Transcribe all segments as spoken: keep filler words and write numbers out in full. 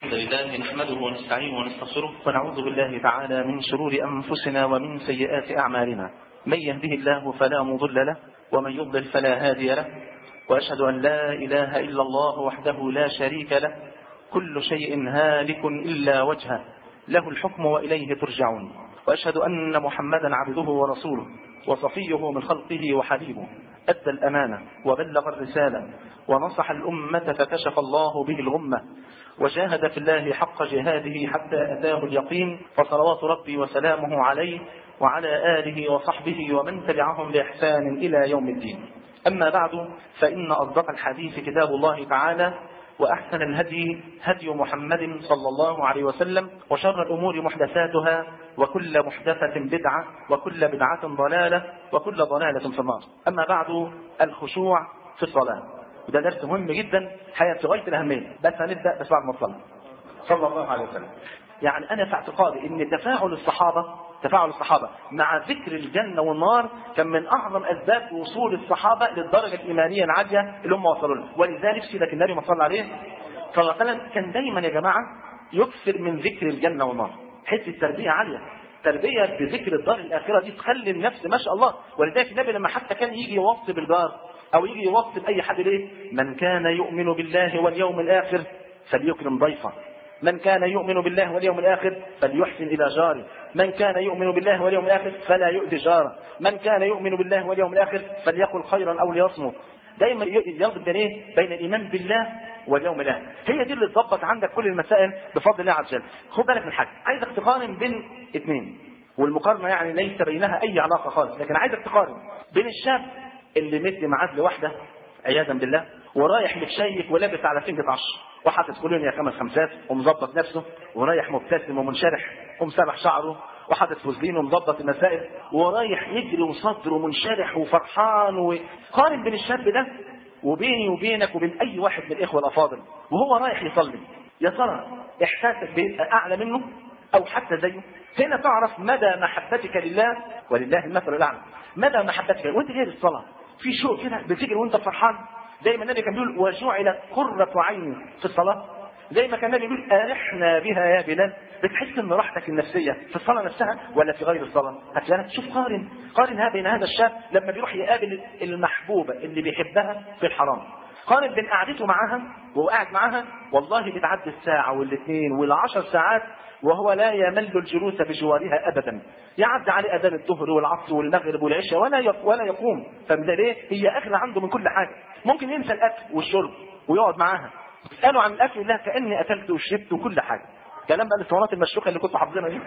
الحمد لله نحمده ونستعينه ونستغفره ونعوذ بالله تعالى من شرور أنفسنا ومن سيئات أعمالنا. من يهده الله فلا مضل له ومن يضلل فلا هادي له، وأشهد أن لا إله إلا الله وحده لا شريك له، كل شيء هالك إلا وجهه، له الحكم وإليه ترجعون. وأشهد أن محمدا عبده ورسوله وصفيه من خلقه وحبيبه، أدى الأمانة وبلغ الرسالة ونصح الأمة فكشف الله به الغمة، وجاهد في الله حق جهاده حتى أتاه اليقين، فصلوات ربي وسلامه عليه وعلى آله وصحبه ومن تبعهم بإحسان إلى يوم الدين. أما بعد، فإن أصدق الحديث كتاب الله تعالى، وأحسن الهدي هدي محمد صلى الله عليه وسلم، وشر الأمور محدثاتها، وكل محدثة بدعة، وكل بدعة ضلالة، وكل ضلالة في النار. أما بعد، الخشوع في الصلاة، وده درس مهم جدا حقيقة في غاية الأهمية، بس هنبدأ بس بعد ما نصلي صلى الله عليه وسلم. يعني أنا في اعتقادي إن تفاعل الصحابة تفاعل الصحابة مع ذكر الجنة والنار كان من أعظم أسباب وصول الصحابة للدرجة الإيمانية العالية اللي هم وصلوا لها. ولذلك سيدك النبي ما صلى عليه صلى الله عليه وسلم كان دايما يا جماعة يكثر من ذكر الجنة والنار. حس التربية عالية، تربية بذكر الدار الآخرة دي تخلي النفس ما شاء الله. ولذلك النبي لما حتى كان يجي يوصي بالجار أو يجي يوصي بأي حد ليه، من كان يؤمن بالله واليوم الآخر فليكرم ضيفه، من كان يؤمن بالله واليوم الآخر فليحسن إلى جاره، من كان يؤمن بالله واليوم الآخر فلا يؤذي جاره، من كان يؤمن بالله واليوم الآخر فليقل خيرا أو ليصمت. دايما يربط بين ايه؟ بين الإيمان بالله واليوم الآخر. هي دي اللي تضبط عندك كل المسائل بفضل الله عز وجل. خد بالك من حاجة، عايزك تقارن بين اثنين، والمقارنة يعني ليس بينها أي علاقة خالص، لكن عايزك تقارن بين الشاب اللي مدي معاد لوحده عياذا بالله ورايح متشيك ولابس على سنجة عشر وحاطط كولونيا خمس خمسات ومظبط نفسه ورايح مبتسم ومنشرح ومسرح شعره وحاطط فوزلين ومظبط المسائل ورايح يجري وصدره منشرح وفرحان. وقارن بين الشاب ده وبيني وبينك وبين اي واحد من الاخوه الافاضل وهو رايح يصلي. يا ترى احساسك بيبقى اعلى منه او حتى زيه؟ هنا تعرف مدى محبتك لله، ولله المثل الاعلى. مدى محبتك وانت جاي للصلاه في شوق كده بتجري وانت فرحان، زي ما النبي كان بيقول وجعلت قرة عيني في الصلاة. زي ما كان النبي بيقول أرحنا بها يا بلال. بتحس ان راحتك النفسية في الصلاة نفسها ولا في غير الصلاة؟ هتلاقيك شوف قارن قارن بين هذا الشاب لما بيروح يقابل المحبوبة اللي بيحبها في الحرام، قارن بين قعدته معاها وهو قاعد معاها والله بتعدي الساعة والاثنين والعشر ساعات وهو لا يمل الجلوس بجوارها ابدا. يعدي عليه اذان الظهر والعصر والمغرب والعشاء ولا ولا يقوم. فده ليه؟ هي اغلى عنده من كل حاجه. ممكن ينسى الاكل والشرب ويقعد معاها يسالوا عن الاكل، لا كاني اكلت وشربت وكل حاجه. كلام بقى الاسطوانات المشروخه اللي كنت حافظينها دي.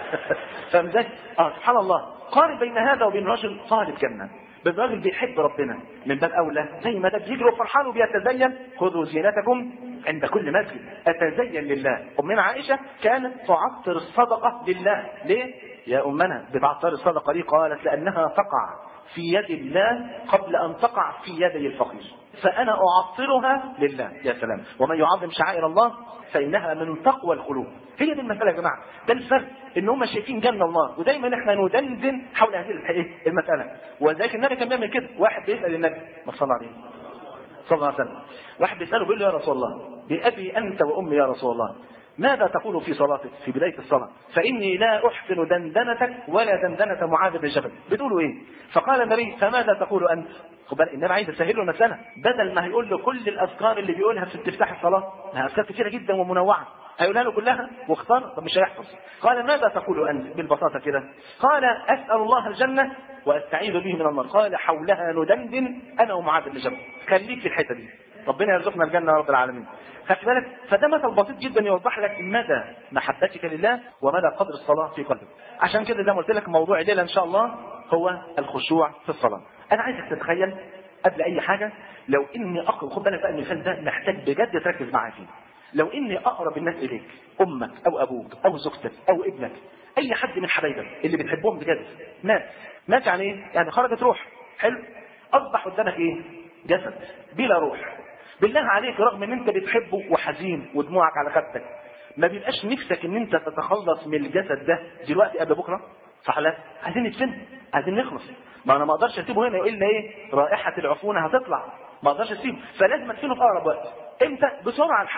فاهم ازاي؟ اه سبحان الله. قارن بين هذا وبين رجل طالب جنه، بالراجل بيحب ربنا من باب اولى، زي ما ده بيجري وفرحان وبيتزين. خذوا زينتكم عند كل مسجد، اتزين لله. امنا عائشه كانت تعطر الصدقه لله. ليه يا امنا بتعطر الصدقه دي؟ قالت لانها تقع في يد الله قبل ان تقع في يدي الفقير، فانا اعطرها لله. يا سلام. ومن يعظم شعائر الله فانها من تقوى القلوب. هي دي المساله يا جماعه، ده الفرق، ان هم شايفين جنه ونار ودايما احنا ندندن حول هذه المساله. وذلك النبي كان بيعمل كده. واحد بيسال النبي ما صلى عليه صلى الله عليه وسلم، واحد بيساله بيقول له يا رسول الله بأبي أنت وأمي يا رسول الله ماذا تقول في صلاتك في بداية الصلاة؟ فإني لا أحسن دندنتك ولا دندنة معاذ بن جبل. بتقولوا إيه؟ فقال النبي فماذا تقول أنت؟ خد بالك النبي عايز يسهل له المسألة، بدل ما هيقول له كل الأذكار اللي بيقولها في استفتاح الصلاة، أذكار كثيرة جدا ومنوعة، هيقولها له كلها واختار. طب مش هيحفظ. قال ماذا تقول أنت بالبساطة كده؟ قال أسأل الله الجنة وأستعيذ به من النار. قال حولها ندندن أنا ومعاذ بن جبل. خليك في الحتة دي، ربنا يرزقنا الجنة يا رب العالمين. خدت بالك؟ فده مثل بسيط جدا يوضح لك مدى محبتك لله ومدى قدر الصلاة في قلبك. عشان كده زي ما قلت لك موضوع الليلة إن شاء الله هو الخشوع في الصلاة. أنا عايزك تتخيل قبل أي حاجة لو إني أقرب، خد بالك بقى المثال ده محتاج بجد تركز معايا فيه. لو إني أقرب الناس إليك، أمك أو أبوك أو زوجتك أو ابنك، أي حد من حبايبك اللي بتحبهم بجد مات. مات يعني إيه؟ يعني خرجت روح. حلو؟ أصبح قدامك إيه؟ جسد بلا روح. بالله عليك رغم ان انت بتحبه وحزين ودموعك على خدك، ما بيبقاش نفسك ان انت تتخلص من الجسد ده دلوقتي قبل بكره؟ صح لا؟ عايزين ندفن، عايزين نخلص. ما انا ما اقدرش اسيبه هنا الا ايه؟ رائحه العفونه هتطلع، ما اقدرش اسيبه، فلازم ادفنه في اقرب وقت. امتى؟ بسرعه الحقه.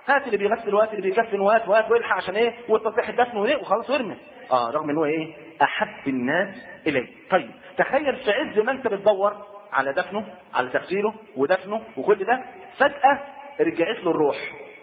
هات اللي بيغسل وهات اللي بيكفن وهات وهات والحق عشان ايه والتصحيح الدفن وايه وخلاص وارمي. اه رغم ان هو ايه احب الناس اليه. طيب تخيل في عز ما انت بتدور على دفنه على تغسيله ودفنه وكل ده فجأة رجعت له الروح.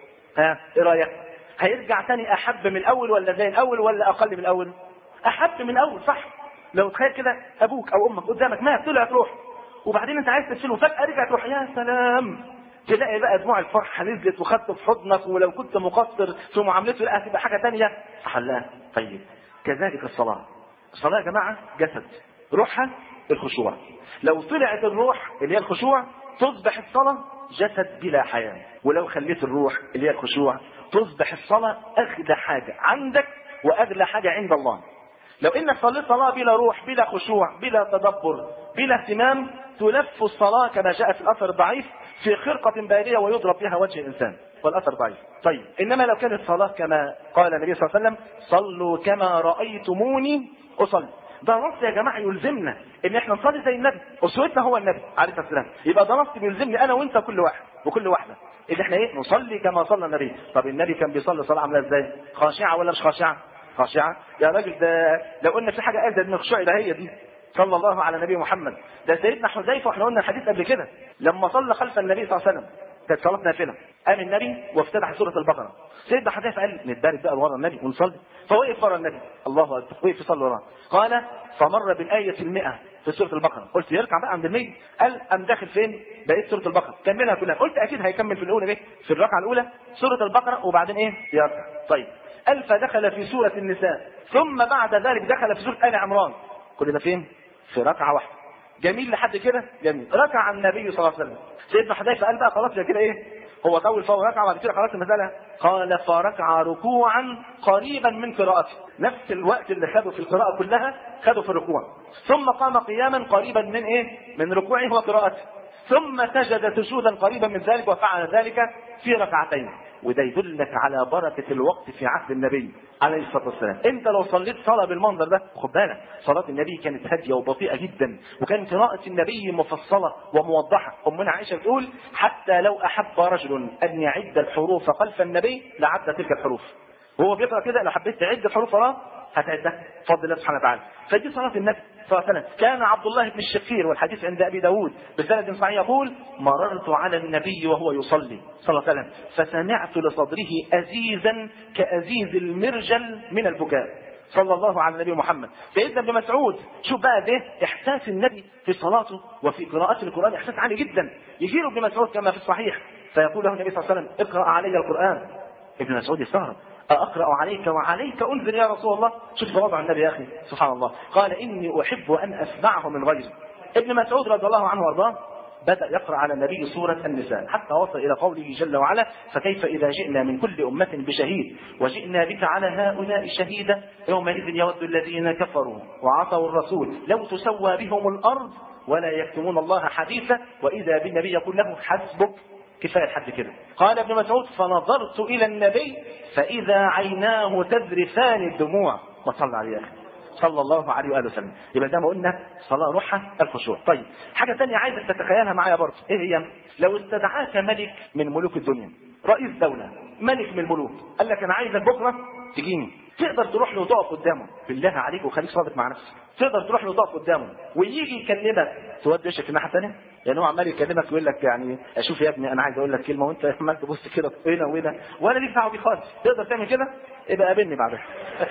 ها ايه رايك؟ هيرجع تاني احب من الاول ولا زي الاول ولا اقل من الاول؟ احب من الاول صح. لو تخيل كده ابوك او امك قدامك مات طلعت روح وبعدين انت عايز تغسله فجأة رجعت روح، يا سلام، تلاقي بقى دموع الفرحة نزلت وخدته في حضنك، ولو كنت مقصر في معاملته لا هتبقى حاجة تانية حلها. طيب كذلك الصلاة. الصلاة يا جماعة جسد، روحها الخشوع. لو طلعت الروح اللي هي الخشوع تصبح الصلاة جسد بلا حياة، ولو خليت الروح اللي هي الخشوع تصبح الصلاة أغلى حاجة عندك وأغلى حاجة عند الله. لو انك صليت صلاة بلا روح بلا خشوع بلا تدبر بلا اهتمام تلف الصلاة كما جاء في الأثر الضعيف في خرقة بالية ويضرب بها وجه الإنسان، والأثر ضعيف. طيب إنما لو كانت الصلاة كما قال النبي صلى الله عليه وسلم صلوا كما رأيتموني أصلي، ده نص يا جماعة يلزمنا ان احنا نصلي زي النبي، اسوتنا هو النبي عليه الصلاة والسلام. يبقى ده نص بيلزمني انا وانت كل واحد وكل واحدة اللي احنا ايه نصلي كما صلى النبي. طب النبي كان بيصلي صلاة عاملة ازاي؟ خاشعة ولا مش خاشعة؟ خاشعة يا راجل. ده لو قلنا في حاجة ازيد من الخشوع ده هي دي. صلى الله على نبي محمد. ده سيدنا حذيفة واحنا قلنا الحديث قبل كده لما صلى خلف النبي صلى الله عليه وسلم كانت صلاة نافلة، قام النبي وافتتح سورة البقرة. سيدنا حذيفة قال نتبارك بقى ورا النبي ونصلي، فوقف ورا النبي الله اكبر وقف يصلي وراه. قال فمر بالآية المئة في سورة البقرة، قلت يركع بقى عند المية. قال ام داخل فين؟ بقيت سورة البقرة كملها كلها. قلت اكيد هيكمل في الاولى ايه؟ في الركعة الاولى سورة البقرة وبعدين ايه؟ يركع. طيب قال فدخل في سورة النساء ثم بعد ذلك دخل في سورة آل عمران. كل ده فين؟ في ركعة واحدة. جميل لحد كده؟ جميل. ركع النبي صلى الله عليه وسلم. سيدنا حذيفة قال بقى خلاص يا كده ايه؟ هو طول فوق ركعة بعد كده خلاص المسألة. قال فركع ركوعا قريبا من قراءته، نفس الوقت اللي خده في القراءة كلها خده في الركوع. ثم قام قياما قريبا من ايه؟ من ركوعه وقراءته. ثم سجد سجودا قريبا من ذلك وفعل ذلك في ركعتين. وده يدلك على بركة الوقت في عهد النبي عليه الصلاة والسلام. انت لو صليت صلاة بالمنظر ده خد بالك صلاة النبي كانت هادية وبطيئة جدا، وكان قراءة النبي مفصلة وموضحة. أمنا عائشة بتقول حتى لو أحب رجل أن يعد الحروف خلف النبي لعد تلك الحروف. وهو بيقرأ كده لو حبيت تعد الحروف وراه هتعدها بفضل الله سبحانه وتعالى. فدي صلاة النبي صلى الله عليه وسلم. كان عبد الله بن الشخير والحديث عند أبي داود بسند صحيح يقول مررت على النبي وهو يصلي صلى الله عليه وسلم فسمعت لصدره أزيزا كأزيز المرجل من البكاء صلى الله على النبي محمد. سيدنا ابن مسعود شوف بقى ده إحساس النبي في صلاته وفي قراءة القرآن إحساس عالي جدا. يجي له ابن مسعود كما في الصحيح فيقول له النبي صلى الله عليه وسلم اقرأ علي القرآن. ابن مسعود يستغرب أقرأ عليك وعليك أنزل يا رسول الله. شوف وضع النبي يا أخي سبحان الله. قال إني أحب أن أسمعه من غيري. ابن مسعود رضي الله عنه وارضاه بدأ يقرأ على النبي سورة النساء حتى وصل إلى قوله جل وعلا فكيف إذا جئنا من كل أمة بشهيد وجئنا بك على هؤلاء شهيدا يومئذ يود الذين كفروا وعصوا الرسول لو تسوى بهم الأرض ولا يكتمون الله حديثا وإذا بالنبي يقول له حسبك كفاية لحد كده. قال ابن مسعود فنظرت إلى النبي فإذا عيناه تذرفان الدموع. وصلى عليه أخي صلى الله عليه وآله وسلم. يبقى زي ما قلنا صلاة روحها الخشوع. طيب حاجة تانية عايزك تتخيلها معايا برضه ايه هي؟ لو استدعاك ملك من ملوك الدنيا رئيس دولة ملك من الملوك قال لك أنا عايزك بكرة تجيني، تقدر تروح له وتقف قدامه بالله عليك وخليك صادق مع نفسك، تقدر تروح له وتقف قدامه ويجي يكلمك تودي وشك في الناحية الثانية؟ يعني هو عمال يكلمك ويقول لك يعني اشوف يا ابني انا عايز اقول لك كلمه وانت عمال تبص كده هنا وهنا ولا ليك دعوه بيه خالص. تقدر تعمل كده؟ ابقى قابلني بعدها.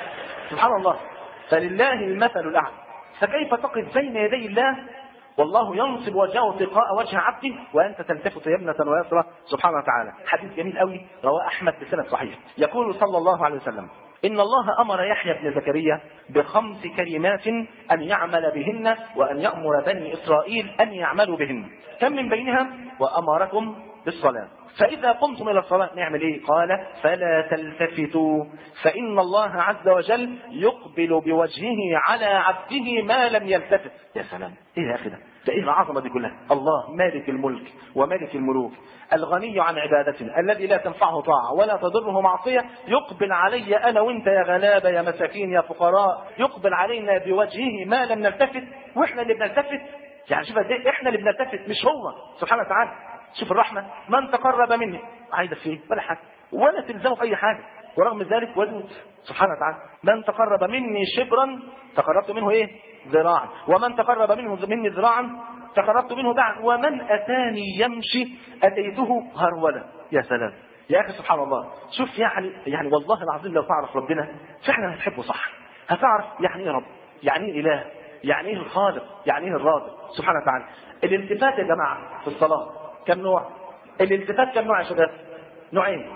سبحان الله. فلله المثل الاعلى. فكيف تقف بين يدي الله والله ينصب وجهه تلقاء وجه عبده وانت تلتفت يمنة ويسرى سبحانه وتعالى. حديث جميل قوي رواه احمد بسند صحيح يقول صلى الله عليه وسلم إن الله أمر يحيى بن زكريا بخمس كلمات أن يعمل بهن وأن يأمر بني إسرائيل أن يعملوا بهن. كم من بينها؟ وأمركم بالصلاة فإذا قمتم إلى الصلاة نعمل إيه؟ قال فلا تلتفتوا فإن الله عز وجل يقبل بوجهه على عبده ما لم يلتفت. يا سلام إيه يا أخي ده؟ ده إيه العظمة دي كلها؟ الله مالك الملك ومالك الملوك الغني عن عبادتنا الذي لا تنفعه طاعة ولا تضره معصية يقبل علي أنا وإنت يا غلابة يا مساكين يا فقراء يقبل علينا بوجهه ما لم نلتفت وإحنا اللي بنلتفت. يعني شوف قد إيه إحنا اللي بنلتفت مش هو سبحانه وتعالى. شوف الرحمة من تقرب مني عايز فيه ولا حاجة ولا تلزمه في اي حاجه، ورغم ذلك ودود سبحانه وتعالى. من تقرب مني شبرا تقربت منه ايه؟ ذراعا، ومن تقرب منه مني ذراعا تقربت منه باعا، ومن اتاني يمشي اتيته هرولا. يا سلام يا اخي سبحان الله. شوف يعني يعني والله العظيم لو تعرف ربنا فعلا هتحبه صح، هتعرف يعني ايه رب، يعني ايه اله، يعني ايه الخالق، يعني ايه الرازق سبحانه وتعالى. الالتفات يا جماعه في الصلاه كم نوع؟ الالتفات كم نوع يا شباب؟ نوعين.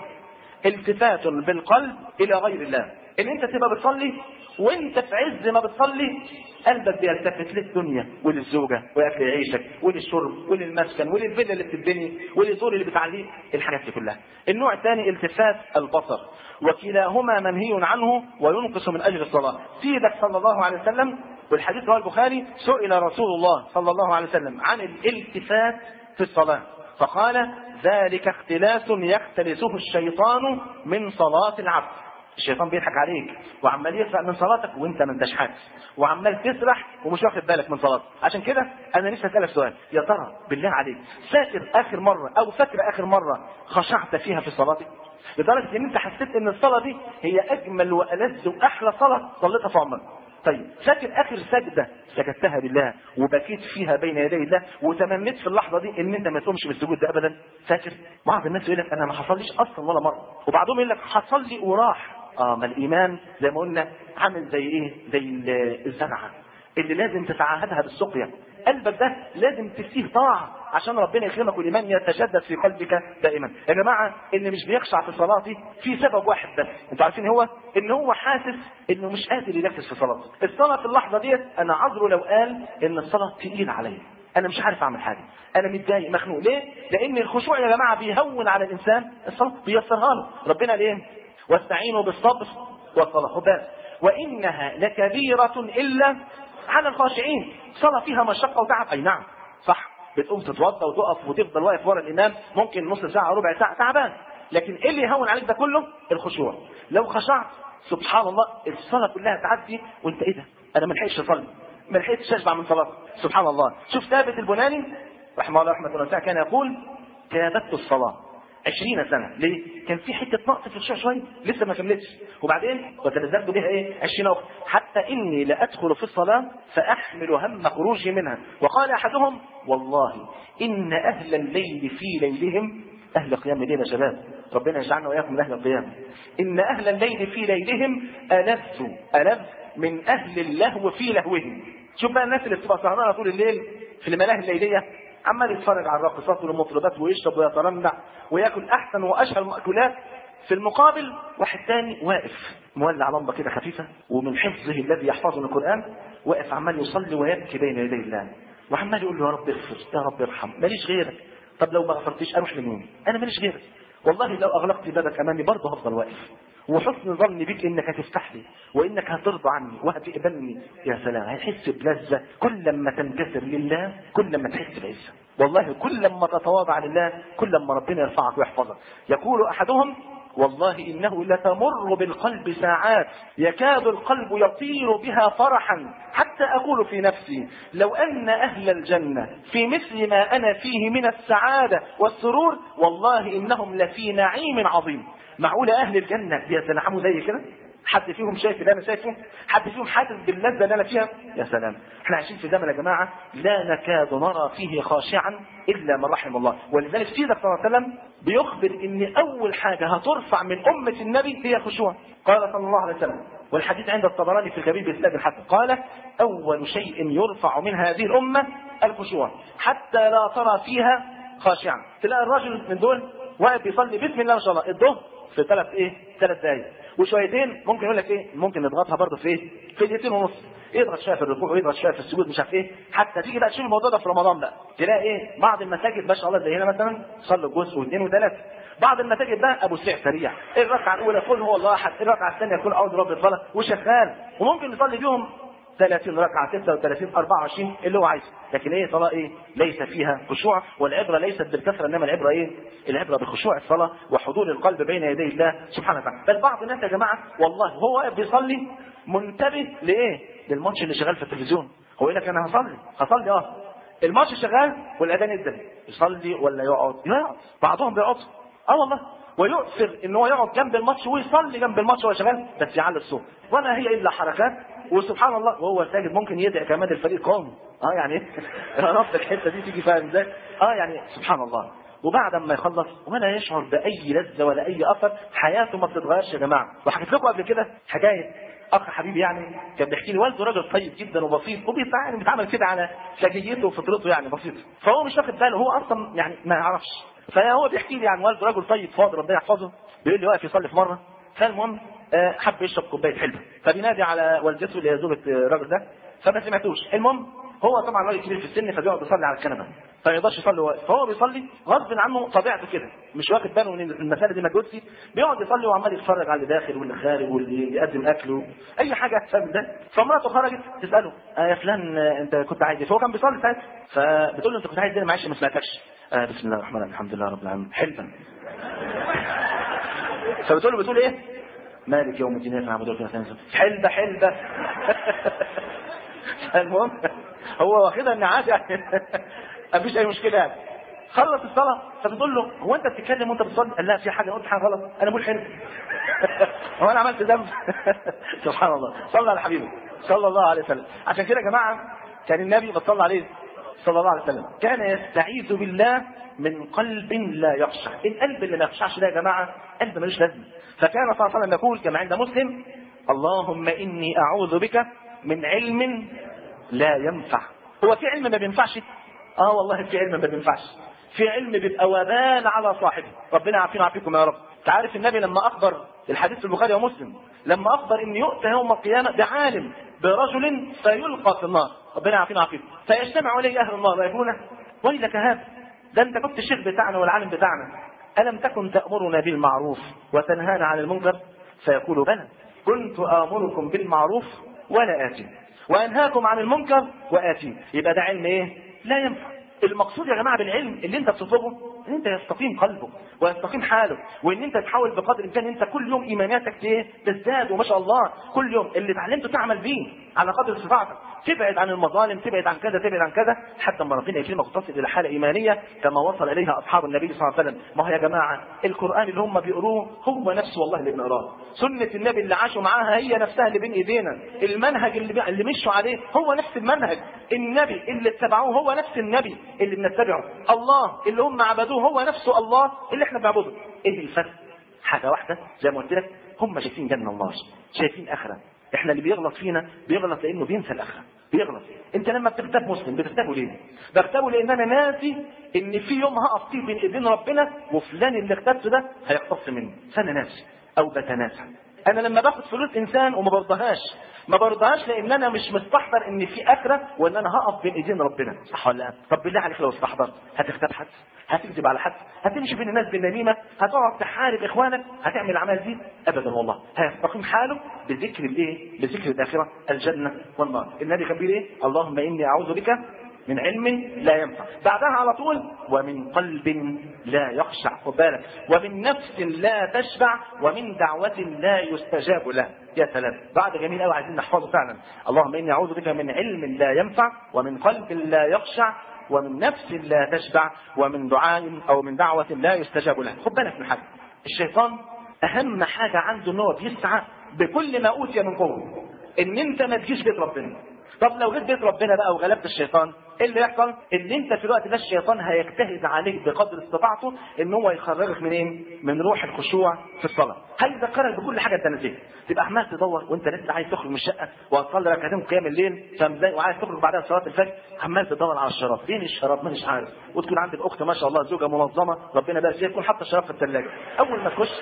التفات بالقلب الى غير الله، ان انت تبقى بتصلي وانت في عز ما بتصلي قلبك بيلتفت للدنيا وللزوجه واكل عيشك وللشرب وللمسكن وللفيلا اللي بتتبني وللدور اللي بتعليه، الحاجات دي كلها. النوع الثاني التفات البصر، وكلاهما منهي عنه وينقص من اجر الصلاه. سيدك صلى الله عليه وسلم والحديث رواه البخاري سئل رسول الله صلى الله عليه وسلم عن الالتفات في الصلاه فقال ذلك اختلاس يختلسه الشيطان من صلاة العبد. الشيطان بيضحك عليك وعمال يسرق من صلاتك وانت ما انتش حاسس، وعمال تسرح ومش واخد بالك من صلاتك. عشان كده انا نفسي اسالك سؤال، يا ترى بالله عليك فاكر اخر مره او فاكره اخر مره خشعت فيها في صلاتك لدرجه ان انت حسيت ان الصلاه دي هي اجمل والذ واحلى صلاه صليتها في عمرك؟ طيب فاكر اخر سجده سجدتها لله وبكيت فيها بين يدي الله وتمنيت في اللحظه دي ان انت ما تقومش بالسجود ده ابدا؟ فاكر؟ بعض الناس يقول لك انا ما حصليش اصلا ولا مره، وبعضهم يقول لك حصل لي وراح. اه ما الايمان زي ما قلنا عامل زي ايه؟ زي الزرعه اللي لازم تتعاهدها بالسقيا. قلبك ده لازم تسيه طاعه عشان ربنا يكرمك والايمان يتجدد في قلبك دائما. يا جماعه اللي مش بيخشع في صلاته في سبب واحد بس، انتوا عارفين هو ان هو حاسس انه مش قادر يركز في صلاته. الصلاه في اللحظه ديت انا عذره لو قال ان الصلاه تقيله عليا، انا مش عارف اعمل حاجه، انا متضايق مخنوق. ليه؟ لان الخشوع يا جماعه بيهون على الانسان الصلاه، بيسرها له. ربنا ليه؟ واستعينوا بالصبر والصلاه، خد وانها لكبيره الا على الخاشعين. صلاه فيها مشقه وتعب، اي نعم صح، بتقوم تتوضا وتقف وتفضل واقف ورا الامام ممكن نص ساعه ربع ساعه تعبان، لكن ايه اللي يهون عليك ده كله؟ الخشوع. لو خشعت سبحان الله الصلاه كلها تعدي وانت ايه ده؟ انا ما لحقتش اصلي، ما لحقتش اشبع من صلاه. سبحان الله. شوف ثابت البناني رحمه الله رحمه الله كان يقول كابدت الصلاه عشرين سنة. ليه؟ كان في حتة نقص في الخشوع شوية لسه ما كملتش، وبعدين وتلذذت بها ايه؟ عشرين أخرى، حتى إني لأدخل في الصلاة فأحمل هم خروجي منها. وقال أحدهم والله إن أهل الليل في ليلهم، أهل قيام الليل يا شباب، ربنا يجعلنا وإياكم من أهل القيام، إن أهل الليل في ليلهم ألذ ألذ من أهل اللهو في لهوهم. شوف بقى الناس اللي بتبقى سهرانة طول الليل في الملاهي الليلية عمال يتفرج على الراقصات والمطربات ويشرب ويترنع وياكل احسن واشهر المأكولات، في المقابل واحد تاني واقف مولع لمبه كده خفيفه ومن حفظه الذي يحفظه من القران واقف عمال يصلي ويبكي بين يدي الله وعمال يقول له يا رب اغفر يا رب ارحم، ماليش غيرك. طب لو ما غفرتيش اروح لمين؟ انا ماليش غيرك، والله لو اغلقت بابك امامي برضه هفضل واقف، وحسن ظني بك انك هتفتح لي وانك هترضى عني وهتقبلني. يا سلام، هتحس بلذة كل لما تنكسر لله، كل لما تحس بعزة، والله كل لما تتواضع لله كل لما ربنا يرفعك ويحفظك. يقول احدهم والله انه لتمر بالقلب ساعات يكاد القلب يطير بها فرحا حتى اقول في نفسي لو ان اهل الجنة في مثل ما انا فيه من السعادة والسرور والله انهم لفي نعيم عظيم. معقولة اهل الجنة بيتنعموا زي كده؟ حد فيهم شايف اللي انا شايفه؟ حد فيهم حاسس باللذة اللي انا فيها؟ يا سلام، احنا عايشين في زمن يا جماعة لا نكاد نرى فيه خاشعا الا من رحم الله. ولذلك سيدنا صلى الله عليه وسلم بيخبر ان اول حاجة هترفع من امة النبي هي خشوع. قال صلى الله عليه وسلم والحديث عند الطبراني في الكبير بإسناد الحسن قال اول شيء يرفع من هذه الامة الخشوع حتى لا ترى فيها خاشعا. تلاقي الرجل من دول واقف بيصلي بسم الله ما شاء الله الظهر في ثلاث ايه؟ ثلاث دقايق وشويتين، ممكن يقول لك ايه؟ ممكن نضغطها برضه في ايه؟ في دقيقتين ونص، يضغط شويه في الركوع ويضغط شويه في السجود مش عارف ايه، حتى تيجي بقى تشوف الموضوع ده في رمضان بقى تلاقي ايه؟ بعض المساجد ما شاء الله زي هنا مثلا صلوا جزء واثنين وثلاثه، بعض المساجد بقى ابو سعر سريع، الركعه الاولى قل هو الله احد، الركعه الثانيه قل اعوذ برب الفلق وشغال، وممكن نصلي بيهم ثلاثين ركعة ستة وثلاثين أربعة وعشرين اللي هو عايزه، لكن ايه؟ صلاة ايه؟ ليس فيها خشوع، والعبرة ليست بالكثرة انما العبرة ايه؟ العبرة بخشوع الصلاة وحضور القلب بين يدي الله سبحانه وتعالى. بل بعض الناس يا جماعة والله هو واقف بيصلي منتبه لايه؟ للماتش اللي شغال في التلفزيون، هو يقول لك انا هصلي هصلي اه الماتش شغال والاذان يدن، يصلي ولا يقعد؟ يقعد، بعضهم بيقعد اه والله، ويؤثر ان هو يقعد جنب الماتش ويصلي جنب الماتش وهو شغال، بس يعلي الصوت، وما هي الا حركات. وسبحان الله وهو ساجد ممكن يدعي كمان الفريق قوم. اه يعني انا رفض الحته دي تيجي فاهم ازاي؟ اه يعني سبحان الله. وبعد ما يخلص ولا يشعر باي لذه ولا اي اثر، حياته ما بتتغيرش يا جماعه. وحكيت لكم قبل كده حكايه اخ حبيبي يعني كان بيحكي لي والده راجل طيب جدا وبسيط، وبيتعامل بيتعامل كده على سجيته وفطرته يعني بسيطه، فهو مش واخد باله، هو اصلا يعني ما يعرفش. فهو بيحكي لي عن والده راجل طيب فاضل ربنا يحفظه، بيقول لي واقف يصلي في مره، فالمهم حب يشرب كوبايه حلبه، فبينادي على والدته اللي هي زوجة الراجل ده، فما سمعتوش. المهم هو طبعا راجل كبير في السن، فبيقعد يصلي على الكنبه، فما يقدرش يصلي واقف، فهو بيصلي غصب عنه طبيعته كده، مش واخد باله ان المساله دي مجهودتي، بيقعد يصلي وعمال يتفرج على اللي داخل واللي خارج واللي يقدم اكله اي حاجه فاهم ده. فمراته خرجت تساله آه يا فلان انت كنت عايز ايه؟ فهو كان بيصلي ساعتها، فبتقول له انت كنت عايز ايه؟ معلش ما سمعتكش. آه بسم الله الرحمن الرحيم الحمد لله رب العالمين حلبا. فبتقول له بتقول ايه؟ مالك يوم الدين نعبد وإياك نستعين حلبة حلبة. المهم هو واخدها ان عادي يعني مفيش اي مشكله يعني. خلص الصلاه فبتقول له هو انت بتتكلم وانت بتصلي؟ قال لا في حاجه، قلت حاجه غلط، انا بقول حلو. هو انا عملت ذنب؟ سبحان الله. صلى على حبيبه صلى الله عليه وسلم. عشان كده يا جماعه كان النبي صلى عليه صلى الله عليه وسلم كان يستعيذ بالله من قلب لا يخشع. القلب اللي ما يخشعش ده يا جماعه قلب ملوش لازمه. فكان صلى الله عليه وسلم يقول كما عند مسلم اللهم اني اعوذ بك من علم لا ينفع. هو في علم ما بينفعش؟ اه والله في علم ما بينفعش، في علم بيبقى وبال على صاحبه، ربنا يعافينا ويعافيكم يا رب. تعرف النبي لما اخبر الحديث في البخاري ومسلم، لما اخبر ان يؤتى يوم القيامه بعالم برجل فيلقى في النار، ربنا يعافينا ويعافيكم، فيجتمع عليه اهل النار ويقولون ويلك هذا، ده انت كنت الشيخ بتاعنا والعالم بتاعنا، الم تكن تامرنا بالمعروف وتنهانا عن المنكر؟ فيقول بلى كنت امركم بالمعروف ولا اتي وانهاكم عن المنكر واتي. يبقى ده علم ايه؟ لا ينفع. المقصود يا جماعه بالعلم اللي انت بتطلبه ان انت يستقيم قلبك ويستقيم حالك، وان انت تحاول بقدر الامكان انت كل يوم ايمانياتك ايه تزداد، وما شاء الله كل يوم اللي اتعلمته تعمل بيه على قدر استطاعتك، تبعد عن المظالم، تبعد عن كذا تبعد عن كذا، حتى لما ربنا يكرمك وتصل الى حاله ايمانيه كما وصل اليها اصحاب النبي صلى الله عليه وسلم. ما هو يا جماعه القران اللي هم بيقروه هو نفسه والله اللي بنقراه، سنه النبي اللي عاشوا معاها هي نفسها اللي بين ايدينا، المنهج اللي اللي مشوا عليه هو نفس المنهج، النبي اللي اتبعوه هو نفس النبي اللي بنتبعه، الله اللي هم عبدوه هو نفسه الله اللي احنا بنعبده. ايه الفرق؟ حاجه واحده زي ما قلت لك، هم شايفين جنه الله، شايفين اخره. احنا اللي بيغلط فينا بيغلط لانه بينسى الاخره، بيغلط. انت لما بتغتاب مسلم بتغتابه ليه؟ بغتابه لان انا ناسي ان في يوم هقف فيه بين ايدين ربنا وفلان اللي اغتابته ده هيقتص مني، فانا ناسي او بتناسى. انا لما باخد فلوس انسان وما برضهاش ما برضهاش لان انا مش مستحضر ان في اخره وان انا هقف بين ايدين ربنا، صح ولا لا؟ طب بالله عليك لو استحضرت هتغتاب حد؟ هتكذب على حد؟ هتمشي بين الناس بالنميمه؟ هتقعد تحارب اخوانك؟ هتعمل الاعمال دي؟ ابدا والله. هيستقيم حاله بذكر الايه؟ بذكر الاخره، الجنه والنار. النبي كان بيقول ايه؟ اللهم اني اعوذ بك من علم لا ينفع، بعدها على طول ومن قلب لا يخشع، خد بالك، ومن نفس لا تشبع، ومن دعوة لا يستجاب له. يا سلام، بعد جميل قوي عايزين نحفظه فعلا. اللهم اني اعوذ بك من علم لا ينفع، ومن قلب لا يخشع، ومن نفس لا تشبع، ومن دعاء او من دعوة لا يستجاب له. خد بالك من حاجه، الشيطان اهم حاجه عنده ان هو بيسعى بكل ما اوتي من قوه ان انت ما تجيش بيت ربنا. طب لو جيت بيت ربنا بقى وغلبت الشيطان، ايه اللي يحصل؟ ان انت في الوقت ده الشيطان هيجتهد عليك بقدر استطاعته ان هو يخرجك من ايه؟ من روح الخشوع في الصلاه، هيذكرك بكل حاجه انت نسيتها، تبقى عمال تدور وانت لسه عايز تخرج من الشقه وهتصلي ركعتين قيام الليل وعايز تخرج بعدها صلاه الفجر، عمال تدور على الشراب، فين الشراب؟ مش عارف، وتكون عندك اخت ما شاء الله زوجه منظمه ربنا يبارك فيها، تكون حاطه الشراب في الثلاجه، اول ما تخش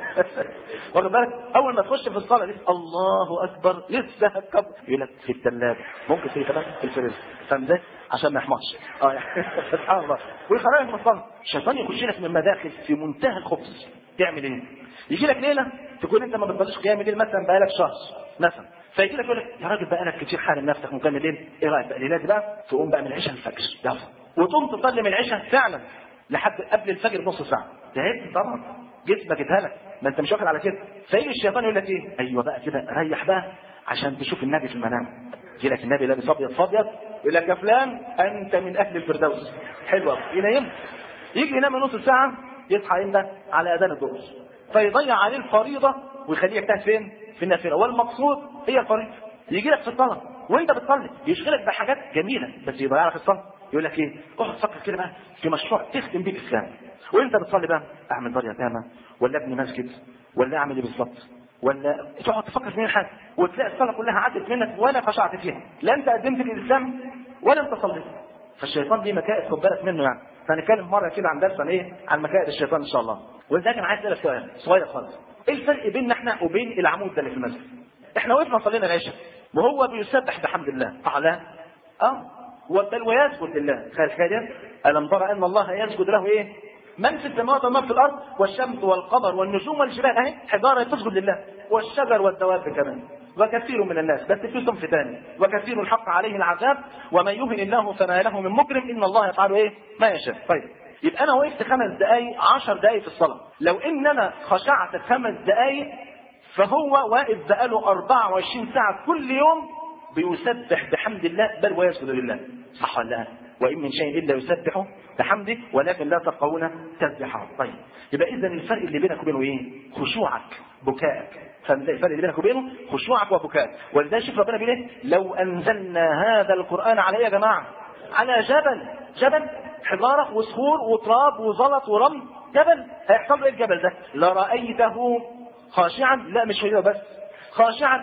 واخد بالك، اول ما تخش في الصلاه لسه الله اكبر لسه هتكبر يقول لك في الثلاجه، ممكن في كمان في الفريزر، فاهم ازاي؟ عشان ما يحمرش. اه يعني سبحان الله، ويخرجك من الصلاه. الشيطان يخش لك من مداخل في منتهى الخبث، تعمل ايه؟ يجي لك ليله تكون انت ما بتصليش قيام الليل مثلا بقالك شهر مثلا، فيجي لك يقول لك يا راجل بقالك كتير حارم نفسك مكمل الليل، ايه رايك بقى الليله دي بقى تقوم بقى من العشاء للفجر، يلا وتقوم تصلي من العشاء فعلا لحد قبل الفجر بنص ساعه، تعبت طبعا، جسمك اتهلك، ما انت مش واخد على كده. فيجي الشيطان يقول لك ايه؟ ايوه بقى كده ريح بقى عشان تشوف النبي في المنام. يجي لك النبي لابس ابيض فابيض يقول لك يا فلان انت من اهل الفردوس، حلوه، ينام، يجي ينام نص ساعه يصحى امتى؟ على اذان الظهر، فيضيع عليه الفريضه ويخليه يجتهد فين؟ في النافله. والمقصود هي الفريضه. يجي لك في الصلاه وانت بتصلي يشغلك بحاجات جميله بس يضيع لك الصلاه. يقول لك ايه؟ اقعد فكر كده بقى في مشروع تختم بيه الاسلام، وانت بتصلي بقى اعمل دار يتامى ولا ابني مسجد ولا اعمل ايه بالظبط، ولا تقعد تفكر في حاجه وتلاقي الصلاه كلها عدت منك ولا خشعت فيها، لا انت قدمت الاسلام ولا انت صليت. فالشيطان ليه مكائد خد بالك منه يعني. فهنتكلم مره كده عن درس عن ايه؟ عن مكائد الشيطان ان شاء الله. ولذلك انا عايز اسالك سؤال صغير خالص. ايه الفرق بيننا احنا وبين العمود ده اللي في المسجد؟ احنا وقفنا صلينا العشاء وهو بيسبح بحمد الله تعالى اه بل ويسجد لله. تخيل كده، الم ترى ان الله يسجد له ايه؟ من في السماوات ومن في الارض والشمس والقمر والنجوم والجبال اهي حجاره تسجد لله، والشجر والدواب كمان، وكثير من الناس بس في صنف ثاني، وكثير الحق عليه العذاب ومن يهن الله فما له من مكرم ان الله يفعل ايه؟ ما يشاء. طيب يبقى انا وقفت خمس دقائق عشر دقائق في الصلاه، لو ان انا خشعت خمس دقائق فهو واقف بقاله أربعة وعشرين ساعه كل يوم بيسبح بحمد الله بل ويسجد لله. صح ولا لا؟ وإن من شيء إلا يسبحه بحمده ولكن لا تفقهون تسبحه. طيب يبقى إذا الفرق اللي بينك وبينه إيه؟ خشوعك بكائك. فالفرق اللي بينك وبينه خشوعك وبكائك. ولذلك شوف ربنا بيقول إيه؟ لو أنزلنا هذا القرآن على إيه يا جماعة؟ على جبل، جبل حجارة وصخور وتراب وزلط ورمل، جبل هيحصل له إيه الجبل ده؟ لرأيته خاشعا، لا مش هو بس، خاشعا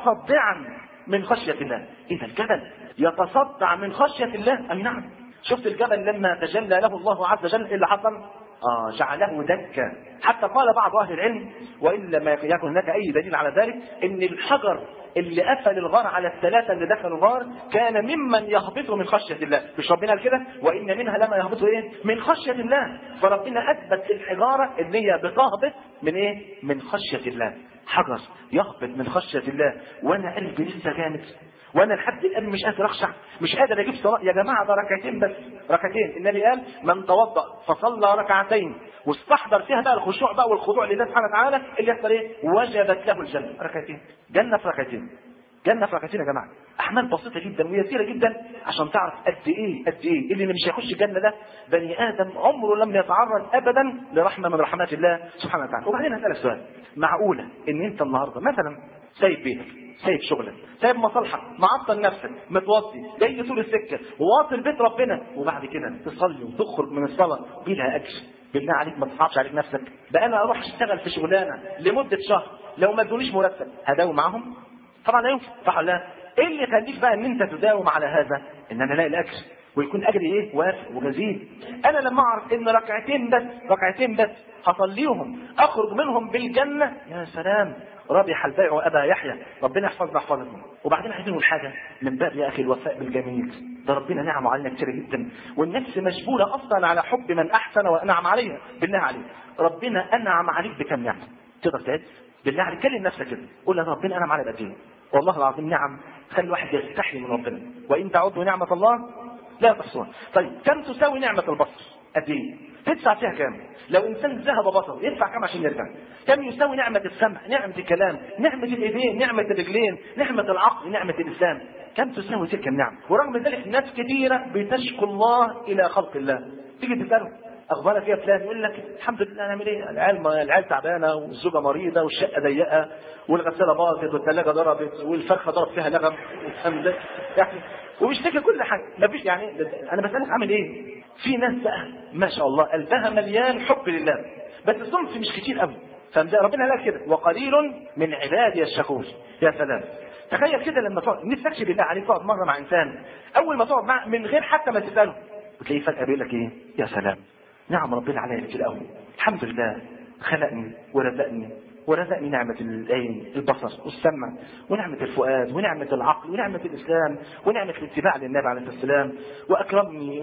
متصدعا من خشية الله. إذا الجبل يتصدع من خشية الله. أي نعم. شفت الجبل لما تجلى له الله عز وجل إيه اللي حصل؟ آه جعله دكا. حتى قال بعض أهل العلم وإن لم يكن هناك أي دليل على ذلك إن الحجر اللي قفل الغار على الثلاثة اللي دخلوا الغار كان ممن يهبطوا من خشية الله. مش ربنا قال كده؟ وإن منها لما يهبطوا إيه؟ من خشية الله. فربنا أثبت الحجارة اللي هي بتهبط من إيه؟ من خشية الله. حجر يهبط من خشية الله وأنا قلبي لسه جامد وانا لحد الان مش قادر اخشع، مش قادر اجيب صلاه يا جماعه، ده ركعتين بس، ركعتين. النبي قال من توضا فصلى ركعتين واستحضر فيها بقى الخشوع بقى والخضوع لله سبحانه وتعالى اللي يحصل ايه؟ وجبت له الجنه. ركعتين جنه في ركعتين، جنه في ركعتين يا جماعه. احمال بسيطه جدا ويسيره جدا عشان تعرف قد ايه قد ايه اللي مش هيخش الجنه ده بني ادم عمره لم يتعرض ابدا لرحمه من رحمات الله سبحانه وتعالى. وبعدين هسالك سؤال، معقوله ان انت النهارده مثلا سايب بيتك، سايب شغلك، سايب مصالحك، معطل نفسك، متوصي، جاي طول السكه وواصل بيت ربنا، وبعد كده تصلي وتخرج من الصلاه بلا اجر؟ بالله عليك ما تصعبش عليك نفسك. بقى انا اروح اشتغل في شغلانه لمده شهر لو ما ادونيش مرتب هداوم معاهم؟ طبعا لا ينفع. صح ولا لا؟ ايه اللي يخليك بقى ان انت تداوم على هذا؟ ان انا الاقي الاجر ويكون اجري ايه؟ وافق وجزيل. انا لما اعرف ان ركعتين بس، ركعتين بس هصليهم اخرج منهم بالجنه، يا سلام، ربح البيع وابى يحيى. ربنا يحفظنا يحفظكم. وبعدين عايزين نقول حاجه من باب يا اخي الوفاء بالجميل. ده ربنا نعمه علينا كتير جدا، والنفس مجبوله اصلا على حب من احسن وانعم عليها. بالله عليك ربنا انعم عليك بكم نعمه؟ تقدر تعد؟ بالله عليك كلم نفسك كده، قول يا ربنا انعم عليا بقد ايه؟ والله العظيم نعم تخلي الواحد يستحي من ربنا، وان تعدوا نعمه الله لا تحصوها. طيب كم تساوي نعمه البصر؟ قد ايه؟ تدفع فيها كام؟ لو انسان ذهب بصره يدفع كام عشان يرجع؟ كم يساوي نعمه السمع، نعمه الكلام، نعمه الايدين، نعمه الرجلين، نعمه العقل، نعمه اللسان؟ كم تساوي تلك النعم؟ ورغم ذلك ناس كثيره بتشكو الله الى خلق الله. تيجي تساله اخبارك ايه يا فلان؟ يقول لك الحمد لله، نعمل ايه؟ العيال العيال تعبانه والزوجه مريضه والشقه ضيقه والغساله باظت والثلاجه ضربت والفرخه ضرب فيها لغم والحمد يعني، وبيشتكي كل حاجه. ما فيش يعني. انا بسالك عامل ايه؟ في ناس بقى ما شاء الله قلبها مليان حب لله بس الصنف مش كتير قوي. فربنا قال كده وقليل من عبادي الشكور. يا سلام، تخيل كده لما تقعد نفسك بالله عليك تقعد مره مع انسان، اول ما تقعد معه من غير حتى ما تساله وتلاقيه فجاه بيقول لك ايه؟ يا سلام، نعم ربنا عليا كتير قوي، الحمد لله خلقني ورزقني ورزقني نعمة العين، البصر والسمع، ونعمة الفؤاد، ونعمة العقل، ونعمة الإسلام، ونعمة الاتباع للنبي عليه الصلاة والسلام، وأكرمني،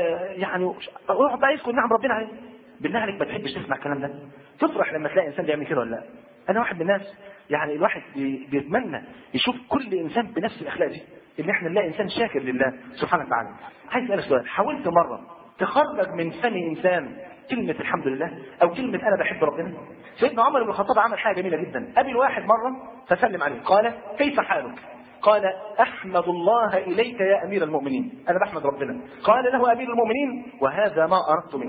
ويعني اقعد بقى يذكر نعم ربنا عليه. بالله عليك ما تحبش تسمع الكلام ده؟ تفرح لما تلاقي إنسان بيعمل كده ولا لا؟ أنا واحد من الناس يعني الواحد بيتمنى يشوف كل إنسان بنفس الأخلاق دي، إن إحنا نلاقي إنسان شاكر لله سبحانه وتعالى. عايز أسألك سؤال، حاولت مرة تخرج من فم إنسان كلمة الحمد لله أو كلمة أنا بحب ربنا؟ سيدنا عمر بن الخطاب عمل حاجة جميلة جدا. قابل واحد مرة فسلم عليه، قال كيف حالك؟ قال أحمد الله إليك يا أمير المؤمنين، أنا بحمد ربنا. قال له أمير المؤمنين وهذا ما أردت منك.